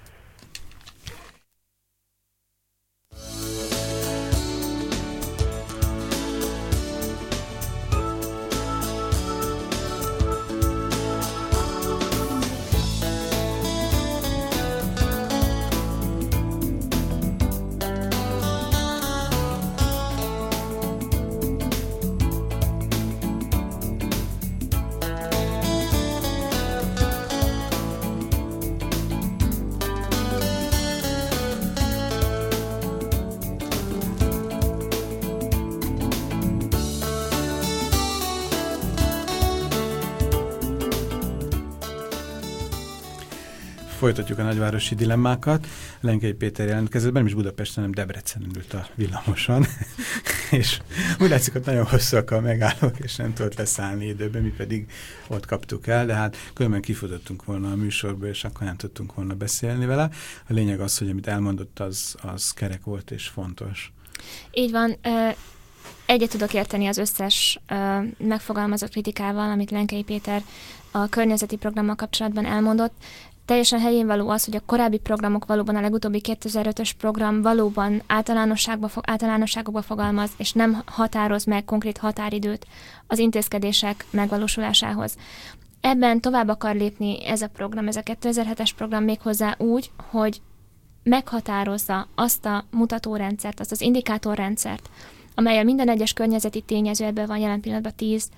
Folytatjuk a nagyvárosi dilemmákat. Lenkei Péter jelentkezett, nem is Budapesten, hanem Debrecenen ült a villamoson, és úgy látszik, hogy nagyon hosszúak a megállók, és nem tudott leszállni időben, mi pedig ott kaptuk el, de hát különben kifutottunk volna a műsorba, és akkor nem tudtunk volna beszélni vele. A lényeg az, hogy amit elmondott, az, az kerek volt és fontos. Így van. Egyet tudok érteni az összes megfogalmazott kritikával, amit Lenkei Péter a környezeti programmal kapcsolatban elmondott. Teljesen helyén való az, hogy a korábbi programok valóban a legutóbbi kétezer-ötös program valóban általánosságba, általánosságokba fogalmaz, és nem határoz meg konkrét határidőt az intézkedések megvalósulásához. Ebben tovább akar lépni ez a program, ez a kétezer-hetes program méghozzá úgy, hogy meghatározza azt a mutatórendszert, azt az indikátorrendszert, amellyel minden egyes környezeti tényező, ebből van jelen pillanatban tíz,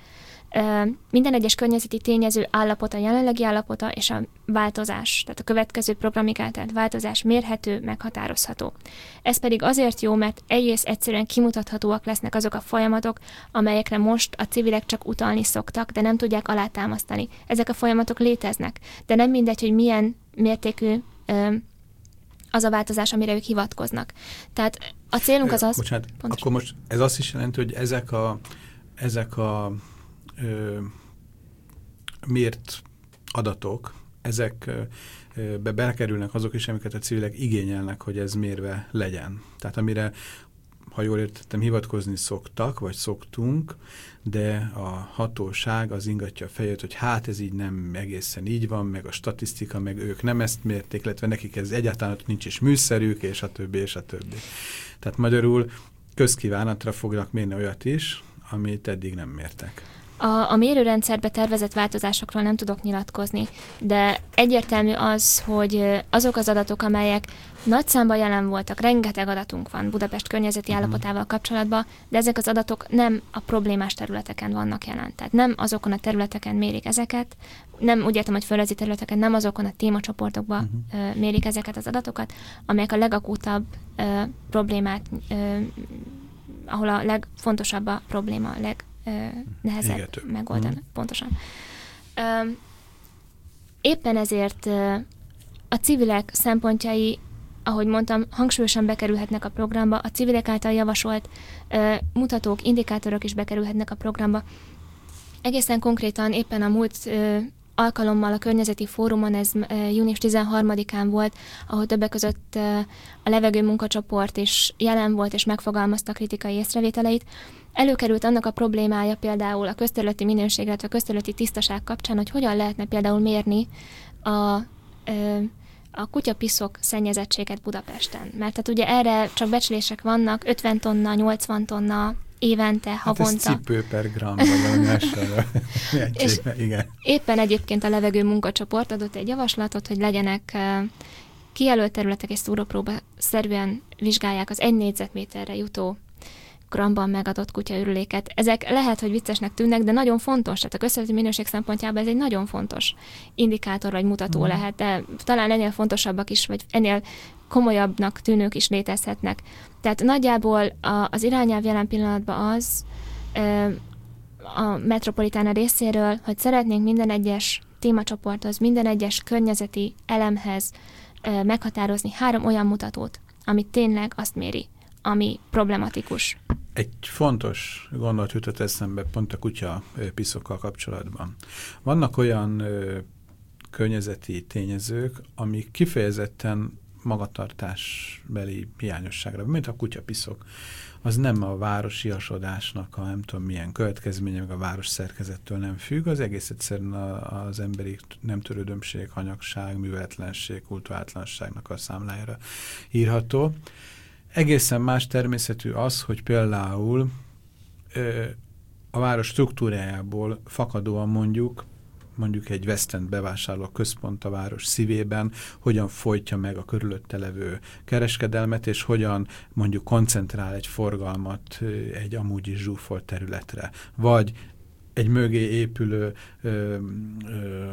Minden egyes környezeti tényező állapota, jelenlegi állapota és a változás, tehát a következő programig által változás mérhető, meghatározható. Ez pedig azért jó, mert egész egyszerűen kimutathatóak lesznek azok a folyamatok, amelyekre most a civilek csak utalni szoktak, de nem tudják alátámasztani. Ezek a folyamatok léteznek, de nem mindegy, hogy milyen mértékű az a változás, amire ők hivatkoznak. Tehát a célunk az az... Bocsánat, akkor most ez azt is jelenti, hogy ezek a, ezek a ö, mért adatok, ezekbe belekerülnek azok is, amiket a civilek igényelnek, hogy ez mérve legyen. Tehát amire, ha jól értettem, hivatkozni szoktak, vagy szoktunk, de a hatóság az ingatja a fejét, hogy hát ez így nem egészen így van, meg a statisztika, meg ők nem ezt mérték, illetve nekik ez egyáltalán nincs is műszerük, és a többi, és a többi. Tehát magyarul közkívánatra fognak mérni olyat is, amit eddig nem mértek. A, a mérőrendszerbe tervezett változásokról nem tudok nyilatkozni, de egyértelmű az, hogy azok az adatok, amelyek nagy számban jelen voltak, rengeteg adatunk van Budapest környezeti állapotával kapcsolatban, de ezek az adatok nem a problémás területeken vannak jelen. Tehát nem azokon a területeken mérik ezeket, nem úgy értem, hogy földrajzi területeken, nem azokon a témacsoportokban uh-huh. mérik ezeket az adatokat, amelyek a legakútabb uh, problémát, uh, ahol a legfontosabb a probléma, a leg nehezebb Égető. megoldani. Mm. Pontosan. Ö, éppen ezért ö, a civilek szempontjai, ahogy mondtam, hangsúlyosan bekerülhetnek a programba, a civilek által javasolt ö, mutatók, indikátorok is bekerülhetnek a programba. Egészen konkrétan éppen a múlt ö, alkalommal a Környezeti Fórumon, ez ö, június tizenharmadikán volt, ahol többek között ö, a levegő munkacsoport is jelen volt, és megfogalmazta kritikai észrevételeit. Előkerült annak a problémája például a közterületi minőség, illetve a közterületi tisztaság kapcsán, hogy hogyan lehetne például mérni a, a kutyapiszok szennyezettséget Budapesten. Mert tehát ugye erre csak becslések vannak, ötven tonna, nyolcvan tonna évente, havonta. Hát ez cipő per gram, vagy valami hasonló. És igen. Éppen egyébként a levegő munkacsoport adott egy javaslatot, hogy legyenek kijelölt területek és szúrópróba szerűen vizsgálják az egy négyzetméterre jutó gramban megadott kutyaürüléket. Ezek lehet, hogy viccesnek tűnnek, de nagyon fontos, tehát a közterületi minőség szempontjából ez egy nagyon fontos indikátor vagy mutató mm. lehet, de talán ennél fontosabbak is, vagy ennél komolyabbnak tűnők is létezhetnek. Tehát nagyjából a, az irányelv jelen pillanatban az a Metropolitana részéről, hogy szeretnénk minden egyes témacsoporthoz, minden egyes környezeti elemhez meghatározni három olyan mutatót, amit tényleg azt méri, ami problematikus. Egy fontos gondolat jutott eszembe pont a kutya piszokkal kapcsolatban. Vannak olyan ö, környezeti tényezők, amik kifejezetten magatartásbeli hiányosságra, mint a kutyapiszok. Az nem a városiasodásnak a nem tudom milyen következménye, meg a város szerkezettől nem függ, az egész egyszerűen a, az emberi nem törődömség, hanyagság, műveletlenség, kultúrátlanságnak a számlájára írható. Egészen más természetű az, hogy például ö, a város struktúrájából fakadóan mondjuk, mondjuk egy West End bevásárló központ a város szívében, hogyan folytja meg a körülötte levő kereskedelmet, és hogyan mondjuk koncentrál egy forgalmat egy amúgy is zsúfolt területre. Vagy egy mögé épülő ö, ö, ö,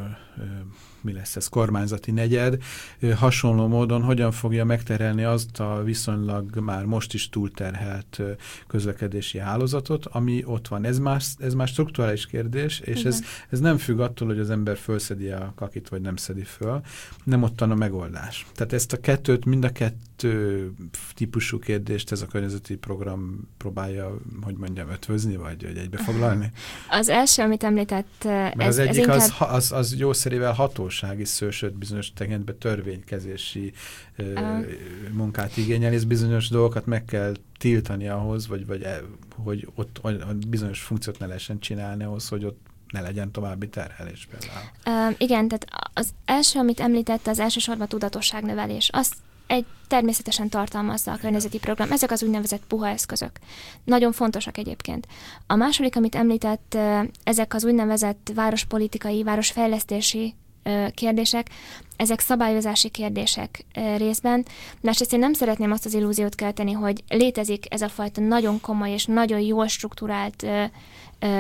mi lesz ez, kormányzati negyed, ö, hasonló módon hogyan fogja megterelni azt a viszonylag már most is túlterhelt ö, közlekedési hálózatot, ami ott van. Ez más, ez más strukturális kérdés, és ez, ez nem függ attól, hogy az ember fölszedi a kakit, vagy nem szedi föl, nem ottan a megoldás. Tehát ezt a kettőt, mind a kettő típusú kérdést ez a környezeti program próbálja, hogy mondjam, ötvözni, vagy, vagy egybefoglalni? Az első, amit említett, ez, az egyik ez inkább... az, az, az jószerével hatósági szó, sőt bizonyos tekintetben törvénykezési ö, uh. munkát igényel, és bizonyos dolgokat meg kell tiltani ahhoz, vagy, vagy hogy ott hogy bizonyos funkciót ne lehessen csinálni ahhoz, hogy ott ne legyen további terhelés például. Uh, igen, tehát az első, amit említette, az elsősorban tudatosságnövelés. Azt egy természetesen tartalmazza a környezeti program. Ezek az úgynevezett puha eszközök. Nagyon fontosak egyébként. A második, amit említett, ezek az úgynevezett várospolitikai, városfejlesztési kérdések, ezek szabályozási kérdések részben. Másrészt én nem szeretném azt az illúziót kelteni, hogy létezik ez a fajta nagyon komoly és nagyon jól strukturált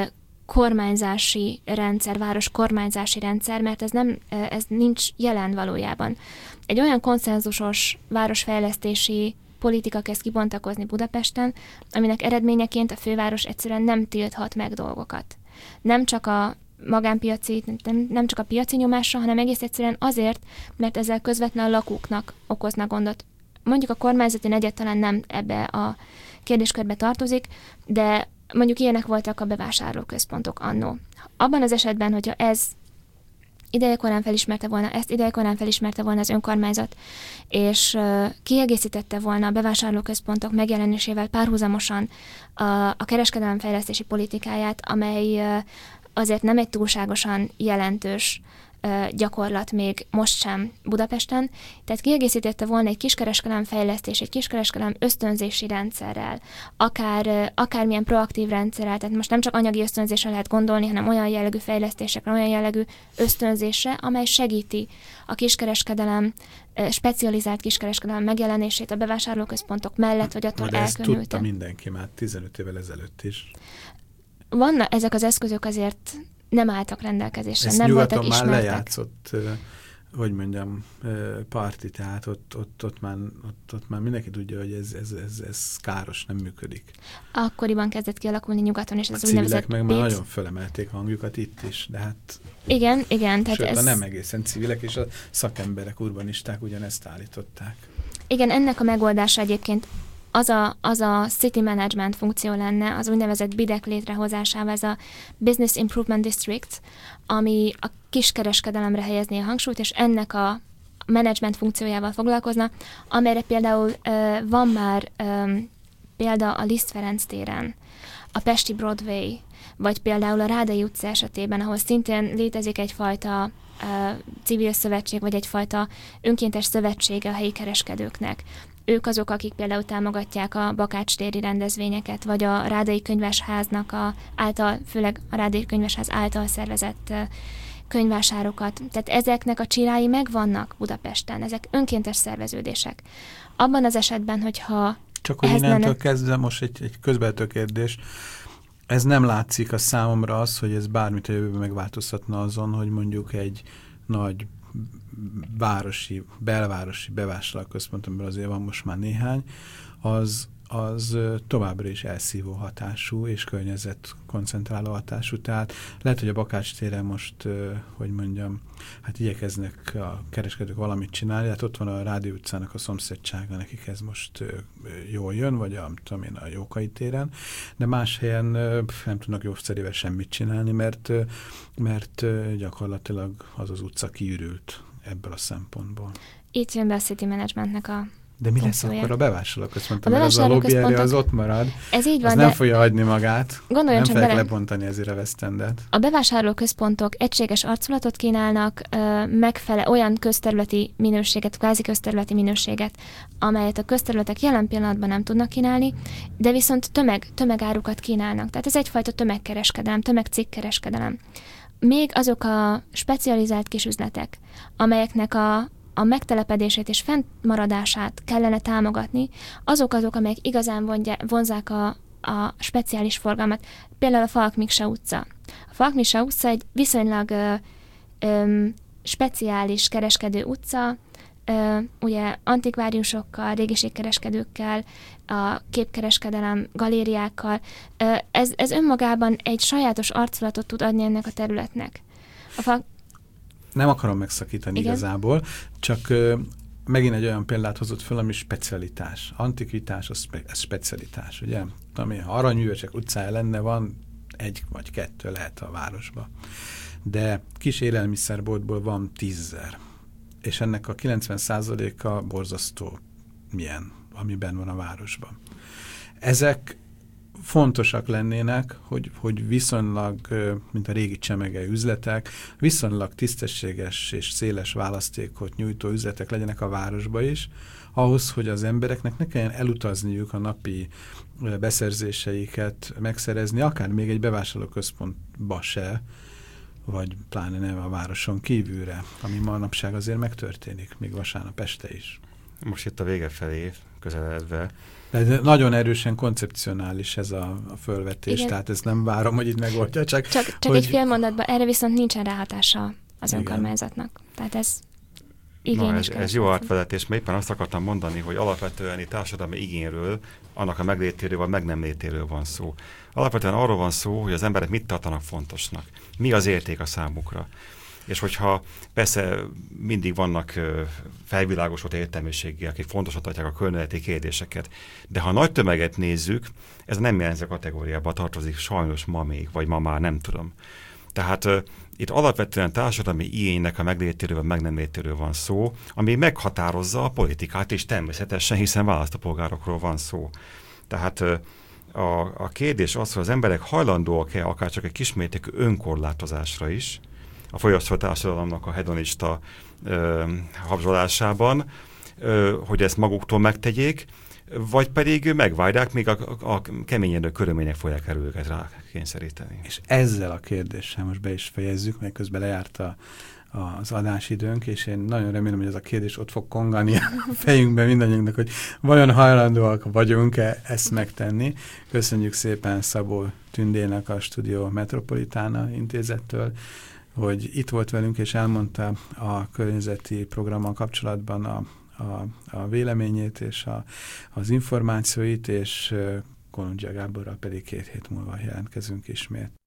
kormányzási rendszer, város kormányzási rendszer, mert ez, nem, ez nincs jelen valójában. Egy olyan konszenzusos városfejlesztési politika kezd kibontakozni Budapesten, aminek eredményeként a főváros egyszerűen nem tilthat meg dolgokat. Nem csak a magánpiaci, nem, nem csak a piaci nyomásra, hanem egész egyszerűen azért, mert ezzel közvetlenül a lakóknak okozna gondot. Mondjuk a kormányzati negyed talán nem ebbe a kérdéskörbe tartozik, de mondjuk ilyenek voltak a bevásárlóközpontok annó. Abban az esetben, hogyha ez idejekorán felismerte volna, ezt idejekorán felismerte volna az önkormányzat, és uh, kiegészítette volna a bevásárlóközpontok megjelenésével párhuzamosan a, a kereskedelemfejlesztési politikáját, amely uh, azért nem egy túlságosan jelentős uh, gyakorlat még most sem Budapesten, tehát kiegészítette volna egy kiskereskedelem fejlesztés, egy kiskereskedelem ösztönzési rendszerrel, akár, uh, akármilyen proaktív rendszerrel, tehát most nem csak anyagi ösztönzésre lehet gondolni, hanem olyan jellegű fejlesztésekre, olyan jellegű ösztönzésre, amely segíti a kiskereskedelem, uh, specializált kiskereskedelem megjelenését a bevásárlóközpontok mellett, vagy attól elkülönülten. De ezt tudta mindenki már tizenöt évvel ezelőtt is. Vannak ezek az eszközök azért nem álltak rendelkezésre, ezt nem voltak ismertek. Ezt már lejátszott, hogy mondjam, parti, tehát ott, ott, ott, már, ott, ott már mindenki tudja, hogy ez, ez, ez, ez káros, nem működik. Akkoriban kezdett kialakulni nyugaton, és a ez úgynevezett meg már nagyon fölemelték a hangjukat itt is, de hát... Igen, igen. Tehát sőt, ez... a nem egészen civilek, és a szakemberek, urbanisták ugyanezt állították. Igen, ennek a megoldása egyébként az a, az a city management funkció lenne, az úgynevezett bidek létrehozásával, ez a Business Improvement District, ami a kiskereskedelemre helyezné a hangsúlyt, és ennek a management funkciójával foglalkozna, amelyre például uh, van már um, példa a Liszt Ferenc téren, a Pesti Broadway, vagy például a Rádai utca esetében, ahol szintén létezik egyfajta uh, civil szövetség, vagy egyfajta önkéntes szövetsége a helyi kereskedőknek. Ők azok, akik például támogatják a Bakács téri rendezvényeket, vagy a Rádai Könyvesháznak a által, főleg a Rádai Könyvesház által szervezett könyvvásárokat. Tehát ezeknek a csirái megvannak Budapesten, ezek önkéntes szerveződések. Abban az esetben, hogyha... Csak hogy innentől lenne... kezdve most egy, egy közbeltő kérdés, ez nem látszik a számomra az, hogy ez bármit a jövőben megváltoztatna azon, hogy mondjuk egy nagy városi, belvárosi bevásárlóközpont, amiből azért van most már néhány, az, az továbbra is elszívó hatású és környezetkoncentráló hatású. Tehát lehet, hogy a Bakács téren most, hogy mondjam, hát igyekeznek a kereskedők valamit csinálni, hát ott van a Rádió utcának a szomszédsága, nekik ez most jól jön, vagy a, tudom én, a Jókai téren, de más helyen nem tudnak jószerével semmit csinálni, mert, mert gyakorlatilag az az utca kiürült ebből a szempontból. Itt jön be a city managementnek a De mi lesz akkor a bevásárlóközpont? Mert ez a lobby erre az ott marad. Ez így van, az nem fogja hagyni magát. Nem fogják lebontani ezért a West Endet. A bevásárlóközpontok egységes arculatot kínálnak, megfele olyan közterületi minőséget, kvázi közterületi minőséget, amelyet a közterületek jelen pillanatban nem tudnak kínálni, de viszont tömeg, tömegárukat kínálnak. Tehát ez egyfajta tömegkereskedelem, tömegcikkkereskedelem. Még azok a specializált kisüzletek, amelyeknek a a megtelepedését és fennmaradását kellene támogatni, azok azok, amelyek igazán vonzá, vonzák a, a speciális forgalmat. Például a Falk Miksa utca. A Falk Miksa utca egy viszonylag ö, ö, speciális kereskedő utca, ö, ugye antikváriusokkal, régiségkereskedőkkel, a képkereskedelem galériákkal. Ö, ez, ez önmagában egy sajátos arculatot tud adni ennek a területnek. A Falk Nem akarom megszakítani Igen. igazából, csak ö, megint egy olyan példát hozott föl, ami specialitás. Antikvitás, az spe, specialitás, ugye? Ami, ha aranyművecsek utcája lenne, van egy vagy kettő lehet a városba. De kis élelmiszerboltból van tízzer. És ennek a kilencven százaléka borzasztó milyen, amiben van a városban. Ezek fontosak lennének, hogy, hogy viszonylag, mint a régi csemegei üzletek, viszonylag tisztességes és széles választékot nyújtó üzletek legyenek a városba is, ahhoz, hogy az embereknek ne kelljen elutazniuk a napi beszerzéseiket megszerezni, akár még egy bevásárlóközpontba se, vagy pláne nem a városon kívülre, ami manapság azért megtörténik, még vasárnap este is. Most itt a vége felé közeledve. De nagyon erősen koncepcionális ez a, a fölvetés, igen. Tehát ezt nem várom, hogy itt megoldja, csak... Csak, csak hogy... egy fél mondatban, erre viszont nincsen ráhatása az igen. önkormányzatnak. Tehát ez igényes. Na, ez, ez jó átvezetés, mert éppen azt akartam mondani, hogy alapvetően itt társadalmi igényről, annak a meglétéről vagy meg nem létéről van szó. Alapvetően arról van szó, hogy az emberek mit tartanak fontosnak. Mi az érték a számukra. És hogyha persze mindig vannak felvilágosult értelmiséggel, akik fontosat tartják a környezeti kérdéseket, de ha nagy tömeget nézzük, ez nem jelent a kategóriába tartozik sajnos ma még, vagy ma már nem tudom. Tehát uh, itt alapvetően társadalmi igénynek a meglétéről, meg nem létéről van szó, ami meghatározza a politikát is természetesen, hiszen választópolgárokról van szó. Tehát uh, a, a kérdés az, hogy az emberek hajlandóak-e akár csak egy kismértékű önkorlátozásra is, a fogyasztó társadalomnak a hedonista ö, habzsolásában, ö, hogy ezt maguktól megtegyék, vagy pedig megvárják, míg a, a, a keményedő körülmények fogják el őket rá kényszeríteni. És ezzel a kérdéssel most be is fejezzük, mert közben lejárt a, az adásidőnk, és én nagyon remélem, hogy ez a kérdés ott fog kongani a fejünkben mindannyiunknak, hogy vajon hajlandóak vagyunk-e ezt megtenni. Köszönjük szépen Szabó Tündének a Studio Metropolitana intézettől, hogy itt volt velünk, és elmondta a környezeti programmal kapcsolatban a, a, a véleményét és a, az információit, és Kolundzsia Gáborral pedig két hét múlva jelentkezünk ismét.